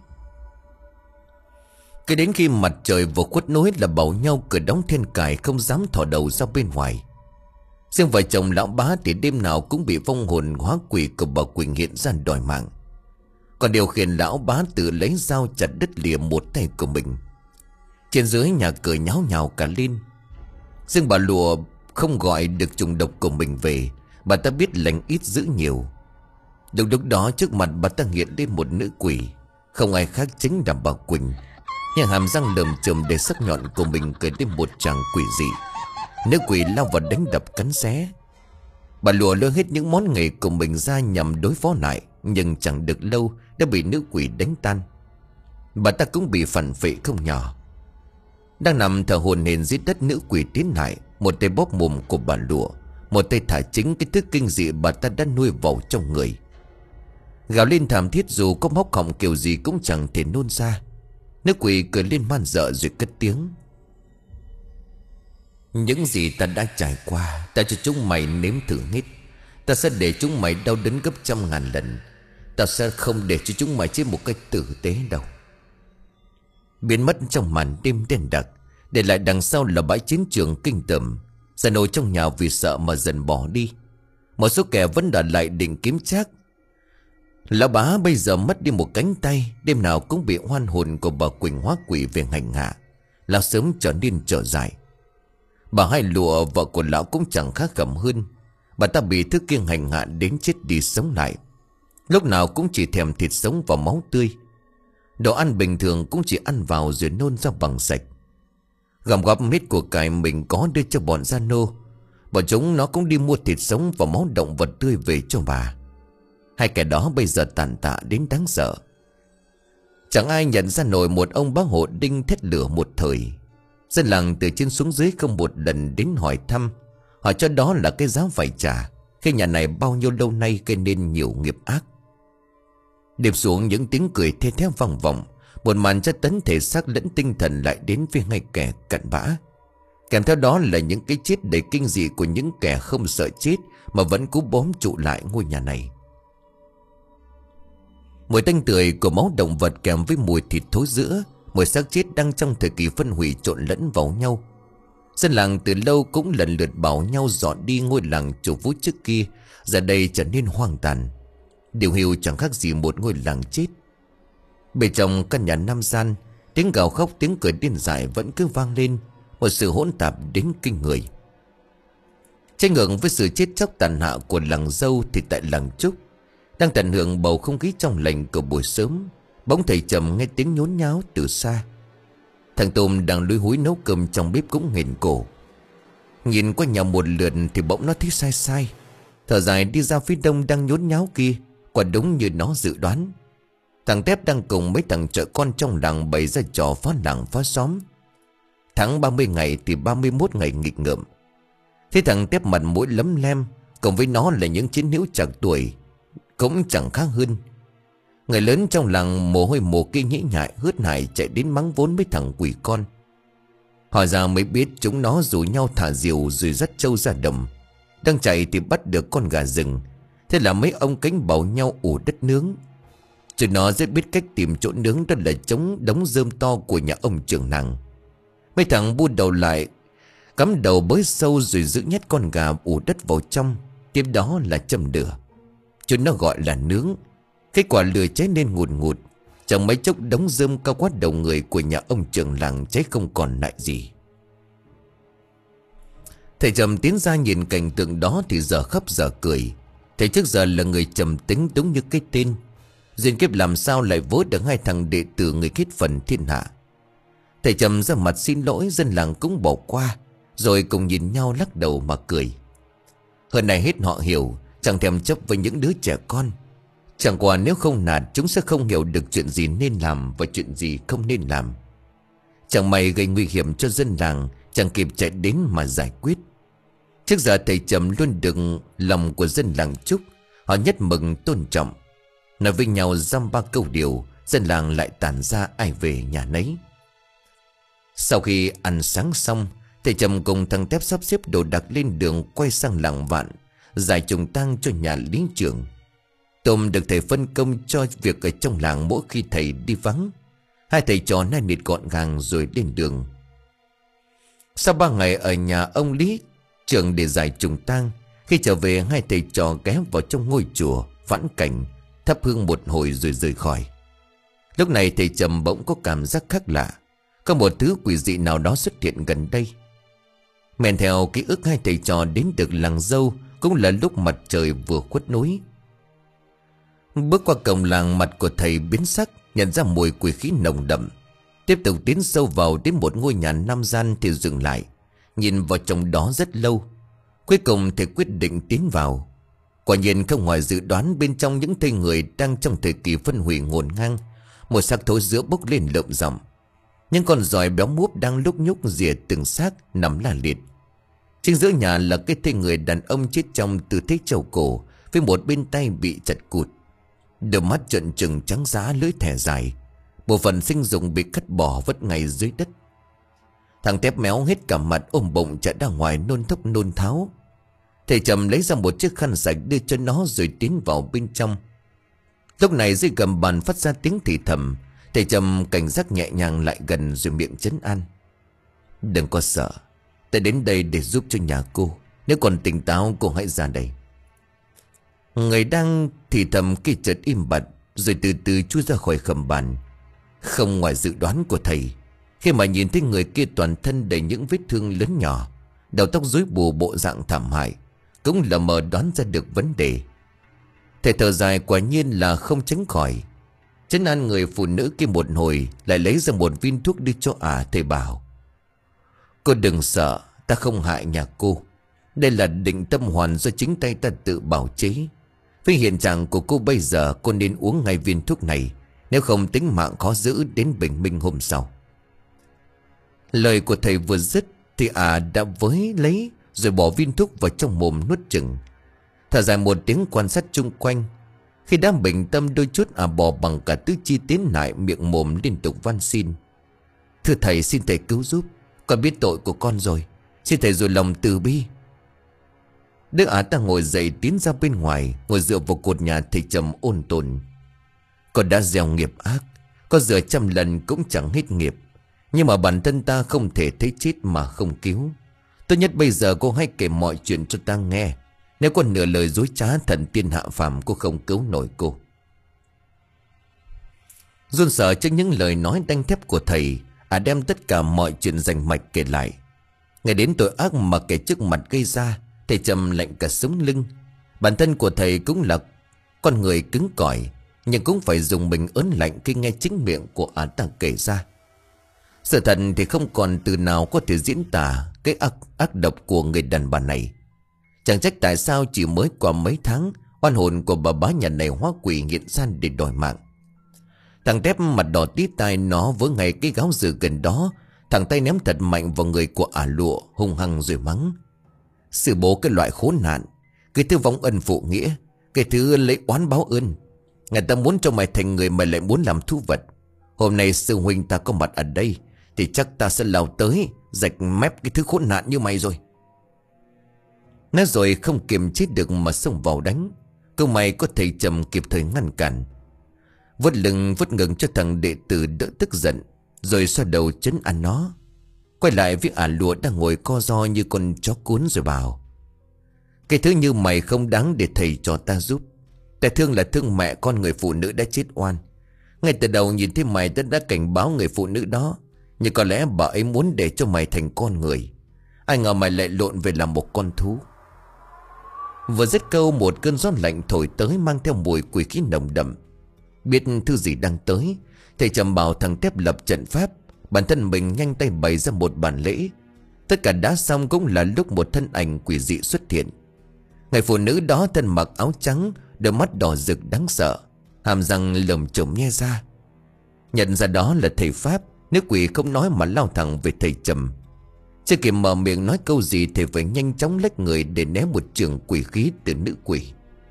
Cứ đến khi mặt trời vừa khuất nối là bảo nhau cửa đóng then cài, không dám thò đầu ra bên ngoài. Riêng vợ chồng lão bá thì đêm nào cũng bị vong hồn hóa quỷ của bà Quỳnh hiện ra đòi mạng. Còn điều khiển lão bá tự lấy dao chặt đứt lìa một tay của mình. Trên dưới nhà cửa nháo nhào cả lên. Riêng bà Lụa không gọi được trùng độc của mình về. Bà ta biết lành ít dữ nhiều. Đúng lúc đó trước mặt bà ta hiện lên một nữ quỷ, không ai khác chính là bà Quỳnh. Nhưng hàm răng lởm chởm để sắc nhọn của mình cười lên một tràng quỷ dị. Nữ quỷ lao vào đánh đập cắn xé. Bà Lụa lôi hết những món nghề của mình ra nhằm đối phó lại, nhưng chẳng được lâu đã bị nữ quỷ đánh tan. Bà ta cũng bị phản vệ không nhỏ. Đang nằm thở hổn hển dưới đất, nữ quỷ tiến lại, một tay bóp mồm của bà Lụa, một tay thả chính cái thứ kinh dị bà ta đã nuôi vào trong người. Gào lên thảm thiết, dù có móc họng kiểu gì cũng chẳng thể nôn ra. Nữ quỷ cười lên man dợ rồi cất tiếng. Những gì ta đã trải qua, ta cho chúng mày nếm thử hết. Ta sẽ để chúng mày đau đớn gấp trăm ngàn lần. Ta sẽ không để cho chúng mày chết một cách tử tế đâu. Biến mất trong màn đêm đen đặc, để lại đằng sau là bãi chiến trường kinh tởm. Gia nô trong nhà vì sợ mà dần bỏ đi. Một số kẻ vẫn ở lại định kiếm trác. Lão bá bây giờ mất đi một cánh tay, đêm nào cũng bị oan hồn của bà Quỳnh hóa quỷ về hành hạ. Lão sớm trở nên trở dại. Bà Hai Lụa, vợ của lão, cũng chẳng khác gầm hơn. Bà ta bị thứ kia hành hạ đến chết đi sống lại. Lúc nào cũng chỉ thèm thịt sống và máu tươi. Đồ ăn bình thường cũng chỉ ăn vào rồi nôn ra bằng sạch. Gom góp hết của cải mình có đưa cho bọn gia nô. Bọn chúng nó cũng đi mua thịt sống và máu động vật tươi về cho bà. Hai kẻ đó bây giờ tàn tạ đến đáng sợ. Chẳng ai nhận ra nổi một ông bá hộ đinh thét lửa một thời. Dân làng từ trên xuống dưới không một lần đến hỏi thăm, hỏi cho đó là cái giá phải trả khi nhà này bao nhiêu lâu nay gây nên nhiều nghiệp ác. Đêm xuống những tiếng cười thê thé vang vọng. Một màn tra tấn thể xác lẫn tinh thần lại đến với hai kẻ cặn bã. Kèm theo đó là những cái chết đầy kinh dị của những kẻ không sợ chết mà vẫn cố bóm trụ lại ngôi nhà này. Mùi tanh tưởi của máu động vật kèm với mùi thịt thối rữa, mùi xác chết đang trong thời kỳ phân hủy trộn lẫn vào nhau. Dân làng từ lâu cũng lần lượt bảo nhau dọn đi ngôi làng chủ phú trước kia, giờ đây trở nên hoang tàn. Điều hiệu chẳng khác gì một ngôi làng chết. Bên trong căn nhà năm gian, tiếng gào khóc, tiếng cười điên dại vẫn cứ vang lên, một sự hỗn tạp đến kinh người. Trái ngược với sự chết chóc tàn hạ của làng Dâu thì tại làng Trúc, đang tận hưởng bầu không khí trong lành của buổi sớm, bỗng thầy Trầm nghe tiếng nhốn nháo từ xa. Thằng Tôm đang lúi húi nấu cơm trong bếp cũng nghển cổ. Nhìn qua nhà một lượt thì bỗng nó thấy sai sai. Thở dài đi ra phía đông đang nhốn nháo kia. Quả đúng như nó dự đoán, thằng Tép đang cùng mấy thằng chợ con trong làng bày ra trò phá làng phá xóm. Tháng ba mươi ngày thì ba mươi mốt ngày nghịch ngợm. Thế thằng Tép mặt mũi lấm lem, cùng với nó là những chiến hữu chạc tuổi, cũng chẳng khác hơn. Người lớn trong làng mồ hôi mồ kia nhĩ nhại hớt hải chạy đến mắng vốn mấy thằng quỷ con. Hỏi ra mới biết chúng nó rủ nhau thả diều rồi dắt trâu ra đồng. Đang chạy thì bắt được con gà rừng. Thế là mấy ông cánh bảo nhau ủ đất nướng. Chúng nó rất biết cách tìm chỗ nướng, đó là chống đống rơm to của nhà ông trưởng làng. Mấy thằng bu đầu lại, cắm đầu bới sâu rồi giữ nhét con gà ủ đất vào trong. Tiếp đó là châm lửa. Chúng nó gọi là nướng. Kết quả lửa cháy lên ngùn ngụt. Chẳng mấy chốc đống rơm cao quá đầu người của nhà ông trưởng làng cháy không còn lại gì. Thầy Trầm tiến ra nhìn cảnh tượng đó thì giờ khóc giờ cười. Thầy trước giờ là người trầm tính đúng như cái tên. Duyên kiếp làm sao lại vớ được hai thằng đệ tử người kết phần thiên hạ. Thầy Trầm ra mặt xin lỗi, dân làng cũng bỏ qua, rồi cùng nhìn nhau lắc đầu mà cười. Hơn này hết họ hiểu, chẳng thèm chấp với những đứa trẻ con. Chẳng qua nếu không nạt, chúng sẽ không hiểu được chuyện gì nên làm và chuyện gì không nên làm. Chẳng may gây nguy hiểm cho dân làng, chẳng kịp chạy đến mà giải quyết. Trước giờ thầy Trầm luôn được lòng của dân làng Trúc. Họ nhất mừng tôn trọng. Nói với nhau dăm ba câu điều, dân làng lại tản ra ai về nhà nấy. Sau khi ăn sáng xong, thầy Trầm cùng thằng Tép sắp xếp đồ đạc lên đường quay sang làng Vạn, giải trùng tang cho nhà lý trưởng. Tôm được thầy phân công cho việc ở trong làng mỗi khi thầy đi vắng. Hai thầy trò nai nịt gọn gàng rồi lên đường. Sau ba ngày ở nhà ông lý trưởng để giải trùng tang, khi trở về hai thầy trò ghé vào trong ngôi chùa vãn cảnh, thắp hương một hồi rồi rời khỏi. Lúc này thầy Trầm bỗng có cảm giác khác lạ. Có một thứ quỷ dị nào đó xuất hiện gần đây. Men theo ký ức, hai thầy trò đến được làng Dâu cũng là lúc mặt trời vừa khuất núi. Bước qua cổng làng, mặt của thầy biến sắc, nhận ra mùi quỷ khí nồng đậm. Tiếp tục tiến sâu vào đến một ngôi nhà năm gian thì dừng lại, nhìn vào trong đó rất lâu. Cuối cùng thầy quyết định tiến vào. Quả nhiên không ngoài dự đoán, bên trong những thây người đang trong thời kỳ phân hủy ngổn ngang. Một xác thối giữa bốc lên lợm giọng. Những con giòi béo múp đang lúc nhúc rỉa từng xác nằm la liệt. Trên giữa nhà là cái thây người đàn ông chết trong tư thế trầu cổ, với một bên tay bị chặt cụt, đôi mắt trợn trừng trắng giá, lưỡi thẻ dài. Bộ phận sinh dục bị cắt bỏ vứt ngay dưới đất. Thằng Tép méo hết cả mặt, ôm bụng chạy ra ngoài nôn thốc nôn tháo. Thầy Trầm lấy ra một chiếc khăn sạch đưa cho nó rồi tiến vào bên trong. Lúc này dưới gầm bàn phát ra tiếng thì thầm. Thầy Trầm cảnh giác nhẹ nhàng lại gần rồi miệng trấn an. Đừng có sợ, ta đến đây để giúp cho nhà cô. Nếu còn tỉnh táo cô hãy ra đây. Người đang thì thầm kia chợt im bặt, rồi từ từ chui ra khỏi khầm bàn. Không ngoài dự đoán của thầy, khi mà nhìn thấy người kia toàn thân đầy những vết thương lớn nhỏ, đầu tóc rối bù, bộ dạng thảm hại, cũng lờ mờ đoán ra được vấn đề. Thầy thở dài quả nhiên là không tránh khỏi. Trấn an người phụ nữ kia một hồi, lại lấy ra một viên thuốc đưa cho ả. Thầy bảo: cô đừng sợ, ta không hại nhà cô. Đây là định tâm hoàn do chính tay ta tự bào chế. Với hiện trạng của cô bây giờ, cô nên uống ngay viên thuốc này, nếu không tính mạng khó giữ đến bình minh hôm sau. Lời của thầy vừa dứt thì ả đã với lấy rồi bỏ viên thuốc vào trong mồm nuốt chừng. Thở dài một tiếng quan sát chung quanh. Khi đang bình tâm đôi chút, ả bỏ bằng cả tứ chi tiến lại, miệng mồm liên tục van xin: thưa thầy, xin thầy cứu giúp. Con biết tội của con rồi, xin thầy rồi lòng từ bi. Đứa ả ta ngồi dậy tiến ra bên ngoài, ngồi dựa vào cột nhà. Thầy trầm ôn tồn: con đã gieo nghiệp ác, có rửa trăm lần cũng chẳng hết nghiệp. Nhưng mà bản thân ta không thể thấy chết mà không cứu. Tốt nhất bây giờ cô hãy kể mọi chuyện cho ta nghe. Nếu còn nửa lời dối trá, thần tiên hạ phàm cô không cứu nổi cô. Run sợ trước những lời nói đanh thép của thầy, ả đem tất cả mọi chuyện rành mạch kể lại. Ngay đến tội ác mà kẻ trước mặt gây ra, thầy trầm lạnh cả sống lưng. Bản thân của thầy cũng là con người cứng cỏi, nhưng cũng phải dùng mình ớn lạnh khi nghe chính miệng của ả ta kể ra. Sự thật thì không còn từ nào có thể diễn tả cái ác, ác độc của người đàn bà này. Chẳng trách tại sao chỉ mới qua mấy tháng, oan hồn của bà bá nhà này hóa quỷ nghiện gian để đòi mạng. Thằng Tép mặt đỏ tít tai, nó với ngay cái gáo dừa gần đó. Thằng tay ném thật mạnh vào người của ả lụa, hung hăng rồi mắng: sư bố cái loại khốn nạn, cái thứ vong ân phụ nghĩa, cái thứ lấy oán báo ơn. Người ta muốn cho mày thành người, mày lại muốn làm thú vật. Hôm nay sư huynh ta có mặt ở đây thì chắc ta sẽ lao tới rạch mép cái thứ khốn nạn như mày rồi. Nói rồi không kiềm chế được mà xông vào đánh. Câu mày có thầy trầm kịp thời ngăn cản, vứt lưng vứt ngừng cho thằng đệ tử đỡ tức giận, rồi xoa đầu trấn an nó. Quay lại với ả lụa đang ngồi co ro như con chó cuốn rồi bảo: cái thứ như mày không đáng để thầy cho ta giúp. Ta thương là thương mẹ con người phụ nữ đã chết oan. Ngay từ đầu nhìn thấy mày ta đã cảnh báo người phụ nữ đó, nhưng có lẽ bà ấy muốn để cho mày thành con người. Ai ngờ mày lại lộn về làm một con thú. Vừa dứt câu, một cơn gió lạnh thổi tới mang theo mùi quỷ khí nồng đậm. Biết thứ gì đang tới, thầy trầm bảo thằng Tép lập trận pháp. Bản thân mình nhanh tay bày ra một bàn lễ. Tất cả đã xong cũng là lúc một thân ảnh quỷ dị xuất hiện. Người phụ nữ đó thân mặc áo trắng, đôi mắt đỏ rực đáng sợ, hàm răng lởm chởm nhe ra. Nhận ra đó là thầy Pháp, nữ quỷ không nói mà lao thẳng về thầy trầm. Chưa kịp mở miệng nói câu gì, thầy phải nhanh chóng lách người để né một trường quỷ khí từ nữ quỷ.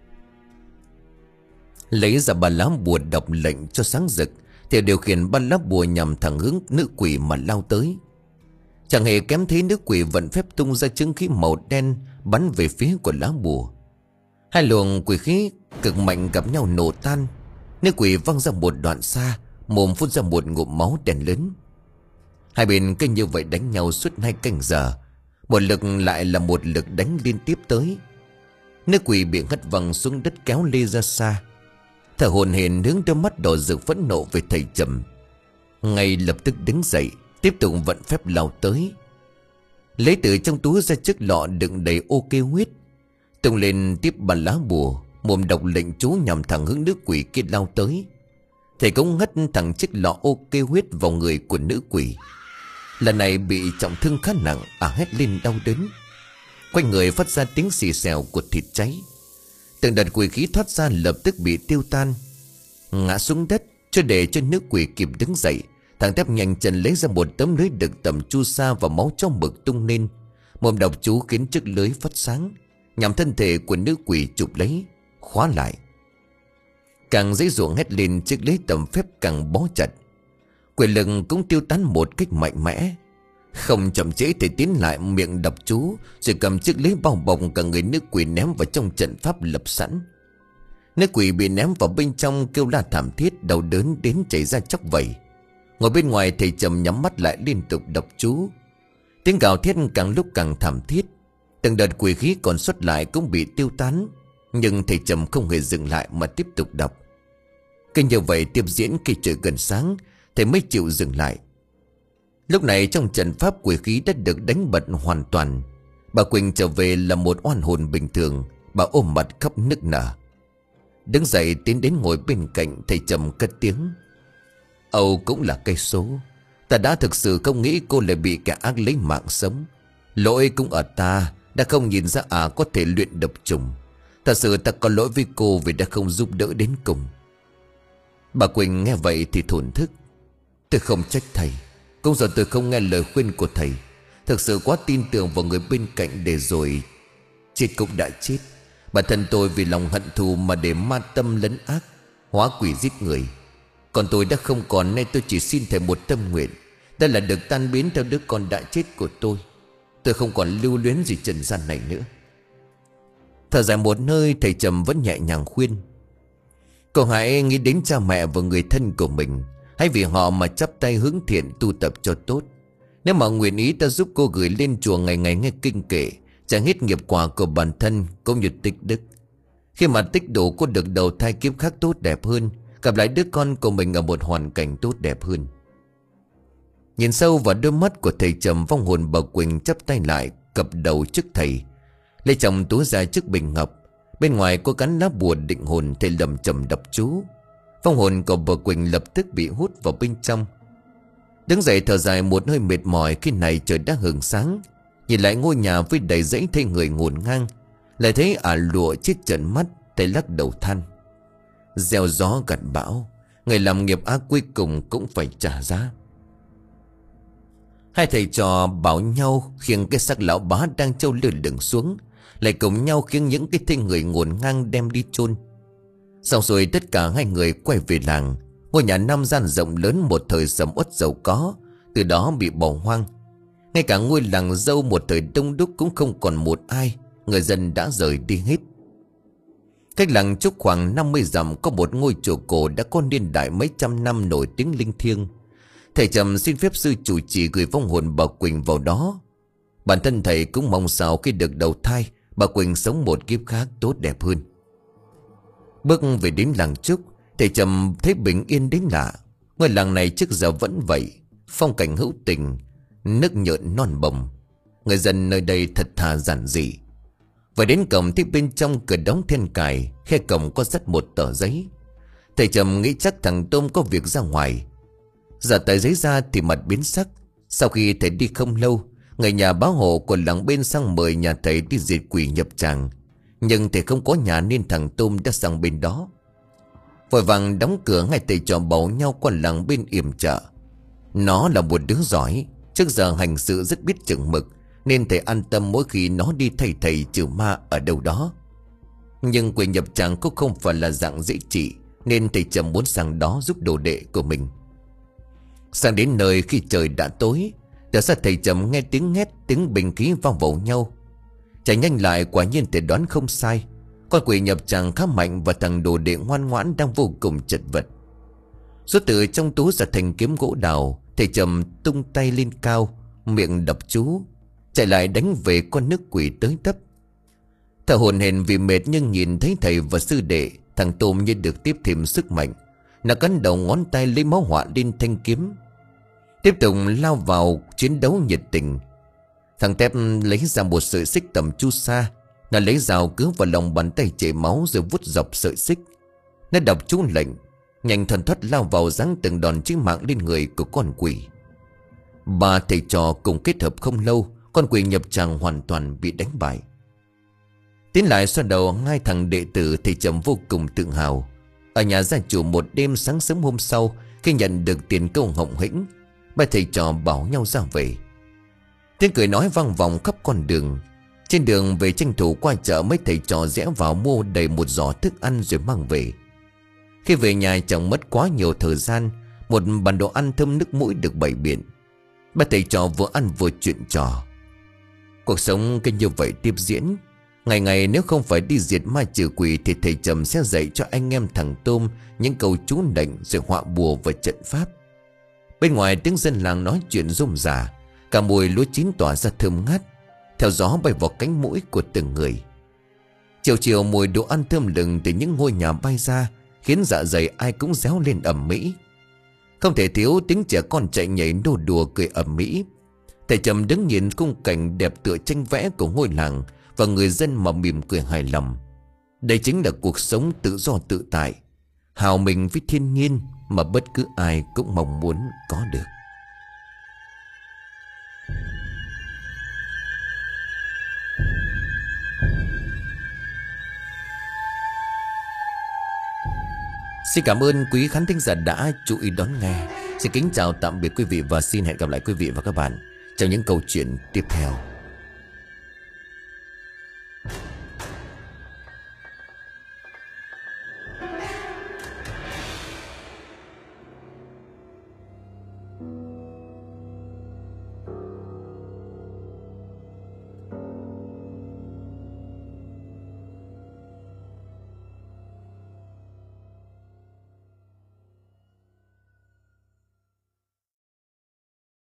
Lấy ra ba lá bùa đọc lệnh cho sáng rực, thì điều khiển ba lá bùa nhằm thẳng hướng nữ quỷ mà lao tới. Chẳng hề kém thế, nữ quỷ vận phép tung ra chứng khí màu đen bắn về phía của lá bùa. Hai luồng quỷ khí cực mạnh gặp nhau nổ tan. Nữ quỷ văng ra một đoạn xa, mồm phun ra một ngụm máu đen lớn. Hai bên cứ như vậy đánh nhau suốt hai canh giờ. Một lực lại là một lực đánh liên tiếp tới. Nữ quỷ bị hất văng xuống đất, kéo lê ra xa. Thở hổn hển hướng đôi mắt đỏ rực phẫn nộ về thầy trầm. Ngay lập tức đứng dậy, tiếp tục vận phép lao tới. Lấy từ trong túi ra chiếc lọ đựng đầy ô kê huyết, tung lên tiếp ba lá bùa, mồm đọc lệnh chú nhằm thẳng hướng nữ quỷ kia lao tới. Thầy cũng hất thẳng chiếc lọ ô kê huyết vào người của nữ quỷ. Lần này bị trọng thương khá nặng, à hét lên đau đớn. Quanh người phát ra tiếng xì xèo của thịt cháy. Từng đợt quỷ khí thoát ra lập tức bị tiêu tan, ngã xuống đất. Cho để cho nữ quỷ kịp đứng dậy, thằng Tép nhanh chân lấy ra một tấm lưới đựng tẩm chu sa và máu trong mực tung lên, mồm đọc chú khiến chiếc lưới phát sáng, nhằm thân thể của nữ quỷ chụp lấy, khóa lại. Càng dễ dụa hét lên, chiếc lưới tẩm phép càng bó chặt. Quỷ lực cũng tiêu tán một cách mạnh mẽ. Không chậm trễ thì tiến lại miệng đọc chú, rồi cầm chiếc lưới bao bọc cả người nữ quỷ ném vào trong trận pháp lập sẵn. Nữ quỷ bị ném vào bên trong kêu la thảm thiết, đau đớn đến chảy ra chóc vẩy. Ngồi bên ngoài, thầy trầm nhắm mắt lại liên tục đọc chú. Tiếng gào thét càng lúc càng thảm thiết. Từng đợt quỷ khí còn xuất lại cũng bị tiêu tán, nhưng thầy trầm không hề dừng lại mà tiếp tục đọc. Kinh như vậy tiếp diễn khi trời gần sáng, thầy mới chịu dừng lại. Lúc này trong trận pháp quỷ khí đã được đánh bật hoàn toàn. Bà Quỳnh trở về là một oan hồn bình thường. Bà ôm mặt khóc nức nở. Đứng dậy tiến đến ngồi bên cạnh, thầy Trầm cất tiếng: Âu cũng là cây số. Ta đã thực sự không nghĩ cô lại bị kẻ ác lấy mạng sống. Lỗi cũng ở ta, đã không nhìn ra à có thể luyện độc trùng. Thật sự ta có lỗi với cô vì đã không giúp đỡ đến cùng. Bà Quỳnh nghe vậy thì thổn thức: Tôi không trách thầy, cũng do tôi không nghe lời khuyên của thầy. Thực sự quá tin tưởng vào người bên cạnh để rồi chết cũng đã chết. Bản thân tôi vì lòng hận thù mà để ma tâm lấn ác, hóa quỷ giết người. Còn tôi đã không còn, nay tôi chỉ xin thầy một tâm nguyện, đó là được tan biến theo đứa con đã chết của tôi. Tôi không còn lưu luyến gì trần gian này nữa. Thở dài một nơi, thầy Trầm vẫn nhẹ nhàng khuyên: Cậu hãy nghĩ đến cha mẹ và người thân của mình. Hãy vì họ mà chắp tay hướng thiện tu tập cho tốt. Nếu mà nguyện ý, ta giúp cô gửi lên chùa ngày ngày nghe kinh kệ, trả hết nghiệp quả của bản thân cũng như tích đức. Khi mà tích đủ, cô được đầu thai kiếp khác tốt đẹp hơn, gặp lại đứa con của mình ở một hoàn cảnh tốt đẹp hơn. Nhìn sâu vào đôi mắt của thầy Trầm, vong hồn bà Quỳnh chắp tay lại, cập đầu trước thầy, lấy chồng túi ra trước bình ngọc. Bên ngoài có gắn lá bùa định hồn. Thầy lầm trầm đọc chú. Vong hồn của bà Quỳnh lập tức bị hút vào bên trong. Đứng dậy thở dài một hơi mệt mỏi. Khi này trời đã hừng sáng, nhìn lại ngôi nhà với đầy dãy thây người ngổn ngang, lại thấy ả lụa chết trợn mắt. Thầy lắc đầu than: Gieo gió gặt bão, người làm nghiệp ác cuối cùng cũng phải trả giá. Hai thầy trò bảo nhau khiêng cái xác lão bá đang trâu lơ lửng xuống, lại cùng nhau khiêng những cái thây người ngổn ngang đem đi chôn. Xong rồi tất cả hai người quay về làng. Ngôi nhà năm gian rộng lớn một thời sầm uất giàu có, từ đó bị bỏ hoang. Ngay cả ngôi làng dâu một thời đông đúc cũng không còn một ai. Người dân đã rời đi hết. Cách làng Trúc khoảng năm mươi dặm có một ngôi chùa cổ đã có niên đại mấy trăm năm, nổi tiếng linh thiêng. Thầy Trầm xin phép sư chủ trì gửi vong hồn bà Quỳnh vào đó. Bản thân thầy cũng mong sao khi được đầu thai, bà Quỳnh sống một kiếp khác tốt đẹp hơn. Bước về đến làng Trúc, thầy Trầm thấy bình yên đến lạ. Ngôi làng này trước giờ vẫn vậy, phong cảnh hữu tình, nước nhợn non bồng. Người dân nơi đây thật thà giản dị. Và đến cổng thì bên trong cửa đóng then cài, khe cổng có dắt một tờ giấy. Thầy Trầm nghĩ chắc thằng Tôm có việc ra ngoài. Giờ tờ giấy ra thì mặt biến sắc. Sau khi thầy đi không lâu, người nhà báo hộ của làng bên sang mời nhà thầy đi diệt quỷ nhập tràng. Nhưng thầy không có nhà nên thằng Tôm đã sang bên đó. Vội vàng đóng cửa, ngay thầy trò bảo nhau qua làng bên yểm trợ. Nó là một đứa giỏi, trước giờ hành sự rất biết chừng mực, nên thầy an tâm mỗi khi nó đi thay thầy trừ ma ở đâu đó. Nhưng quỷ nhập tràng cũng không phải là dạng dễ trị, nên thầy Trầm muốn sang đó giúp đồ đệ của mình. Sang đến nơi khi trời đã tối, từ xa thầy Trầm nghe tiếng hét, tiếng bình khí vang vào nhau. Chạy nhanh lại, quả nhiên thầy đoán không sai. Con quỷ nhập tràng khá mạnh và thằng đồ đệ ngoan ngoãn đang vô cùng chật vật. Rút từ trong túi ra thành kiếm gỗ đào, thầy Trầm tung tay lên cao, miệng đọc chú, chạy lại đánh về con nước quỷ tới tấp. Thở hổn hển vì mệt, nhưng nhìn thấy thầy và sư đệ, thằng Tôm như được tiếp thêm sức mạnh. Nó cắn đầu ngón tay lấy máu họa lên thanh kiếm, tiếp tục lao vào chiến đấu nhiệt tình. Thằng Tép lấy ra một sợi xích tầm chu sa. Nó lấy dao cứa vào lòng bàn tay chảy máu rồi vút dọc sợi xích. Nó đọc chú lệnh, nhanh thần thoát lao vào giáng từng đòn chí mạng lên người của con quỷ. Ba thầy trò cùng kết hợp không lâu, con quỷ nhập tràng hoàn toàn bị đánh bại. Tiến lại xoa đầu hai thằng đệ tử, thầy Trầm vô cùng tự hào. Ở nhà gia chủ một đêm, sáng sớm hôm sau, khi nhận được tiền công hồng hĩnh, ba thầy trò bảo nhau ra về. Tiếng cười nói vang vọng khắp con đường. Trên đường về tranh thủ qua chợ, mấy thầy trò rẽ vào mua đầy một giỏ thức ăn rồi mang về. Khi về nhà chẳng mất quá nhiều thời gian, một bàn đồ ăn thơm nước mũi được bày biện. Ba thầy trò vừa ăn vừa chuyện trò. Cuộc sống cứ như vậy tiếp diễn. Ngày ngày nếu không phải đi diệt ma trừ quỷ thì thầy Trầm sẽ dạy cho anh em thằng Tôm những câu chú lệnh rồi họa bùa và trận pháp. Bên ngoài tiếng dân làng nói chuyện rôm rả, cả mùi lúa chín tỏa ra thơm ngát, theo gió bay vào cánh mũi của từng người. Chiều chiều mùi đồ ăn thơm lừng từ những ngôi nhà bay ra, khiến dạ dày ai cũng réo lên ầm mỹ. Không thể thiếu tiếng trẻ con chạy nhảy nô đùa cười ầm mỹ. Thầy Thầy Trầm đứng nhìn khung cảnh đẹp tựa tranh vẽ của ngôi làng và người dân mà mỉm cười hài lòng. Đây chính là cuộc sống tự do tự tại, hào mình với thiên nhiên mà bất cứ ai cũng mong muốn có được. Xin cảm ơn quý khán thính giả đã chú ý đón nghe. Xin kính chào tạm biệt quý vị và xin hẹn gặp lại quý vị và các bạn trong những câu chuyện tiếp theo.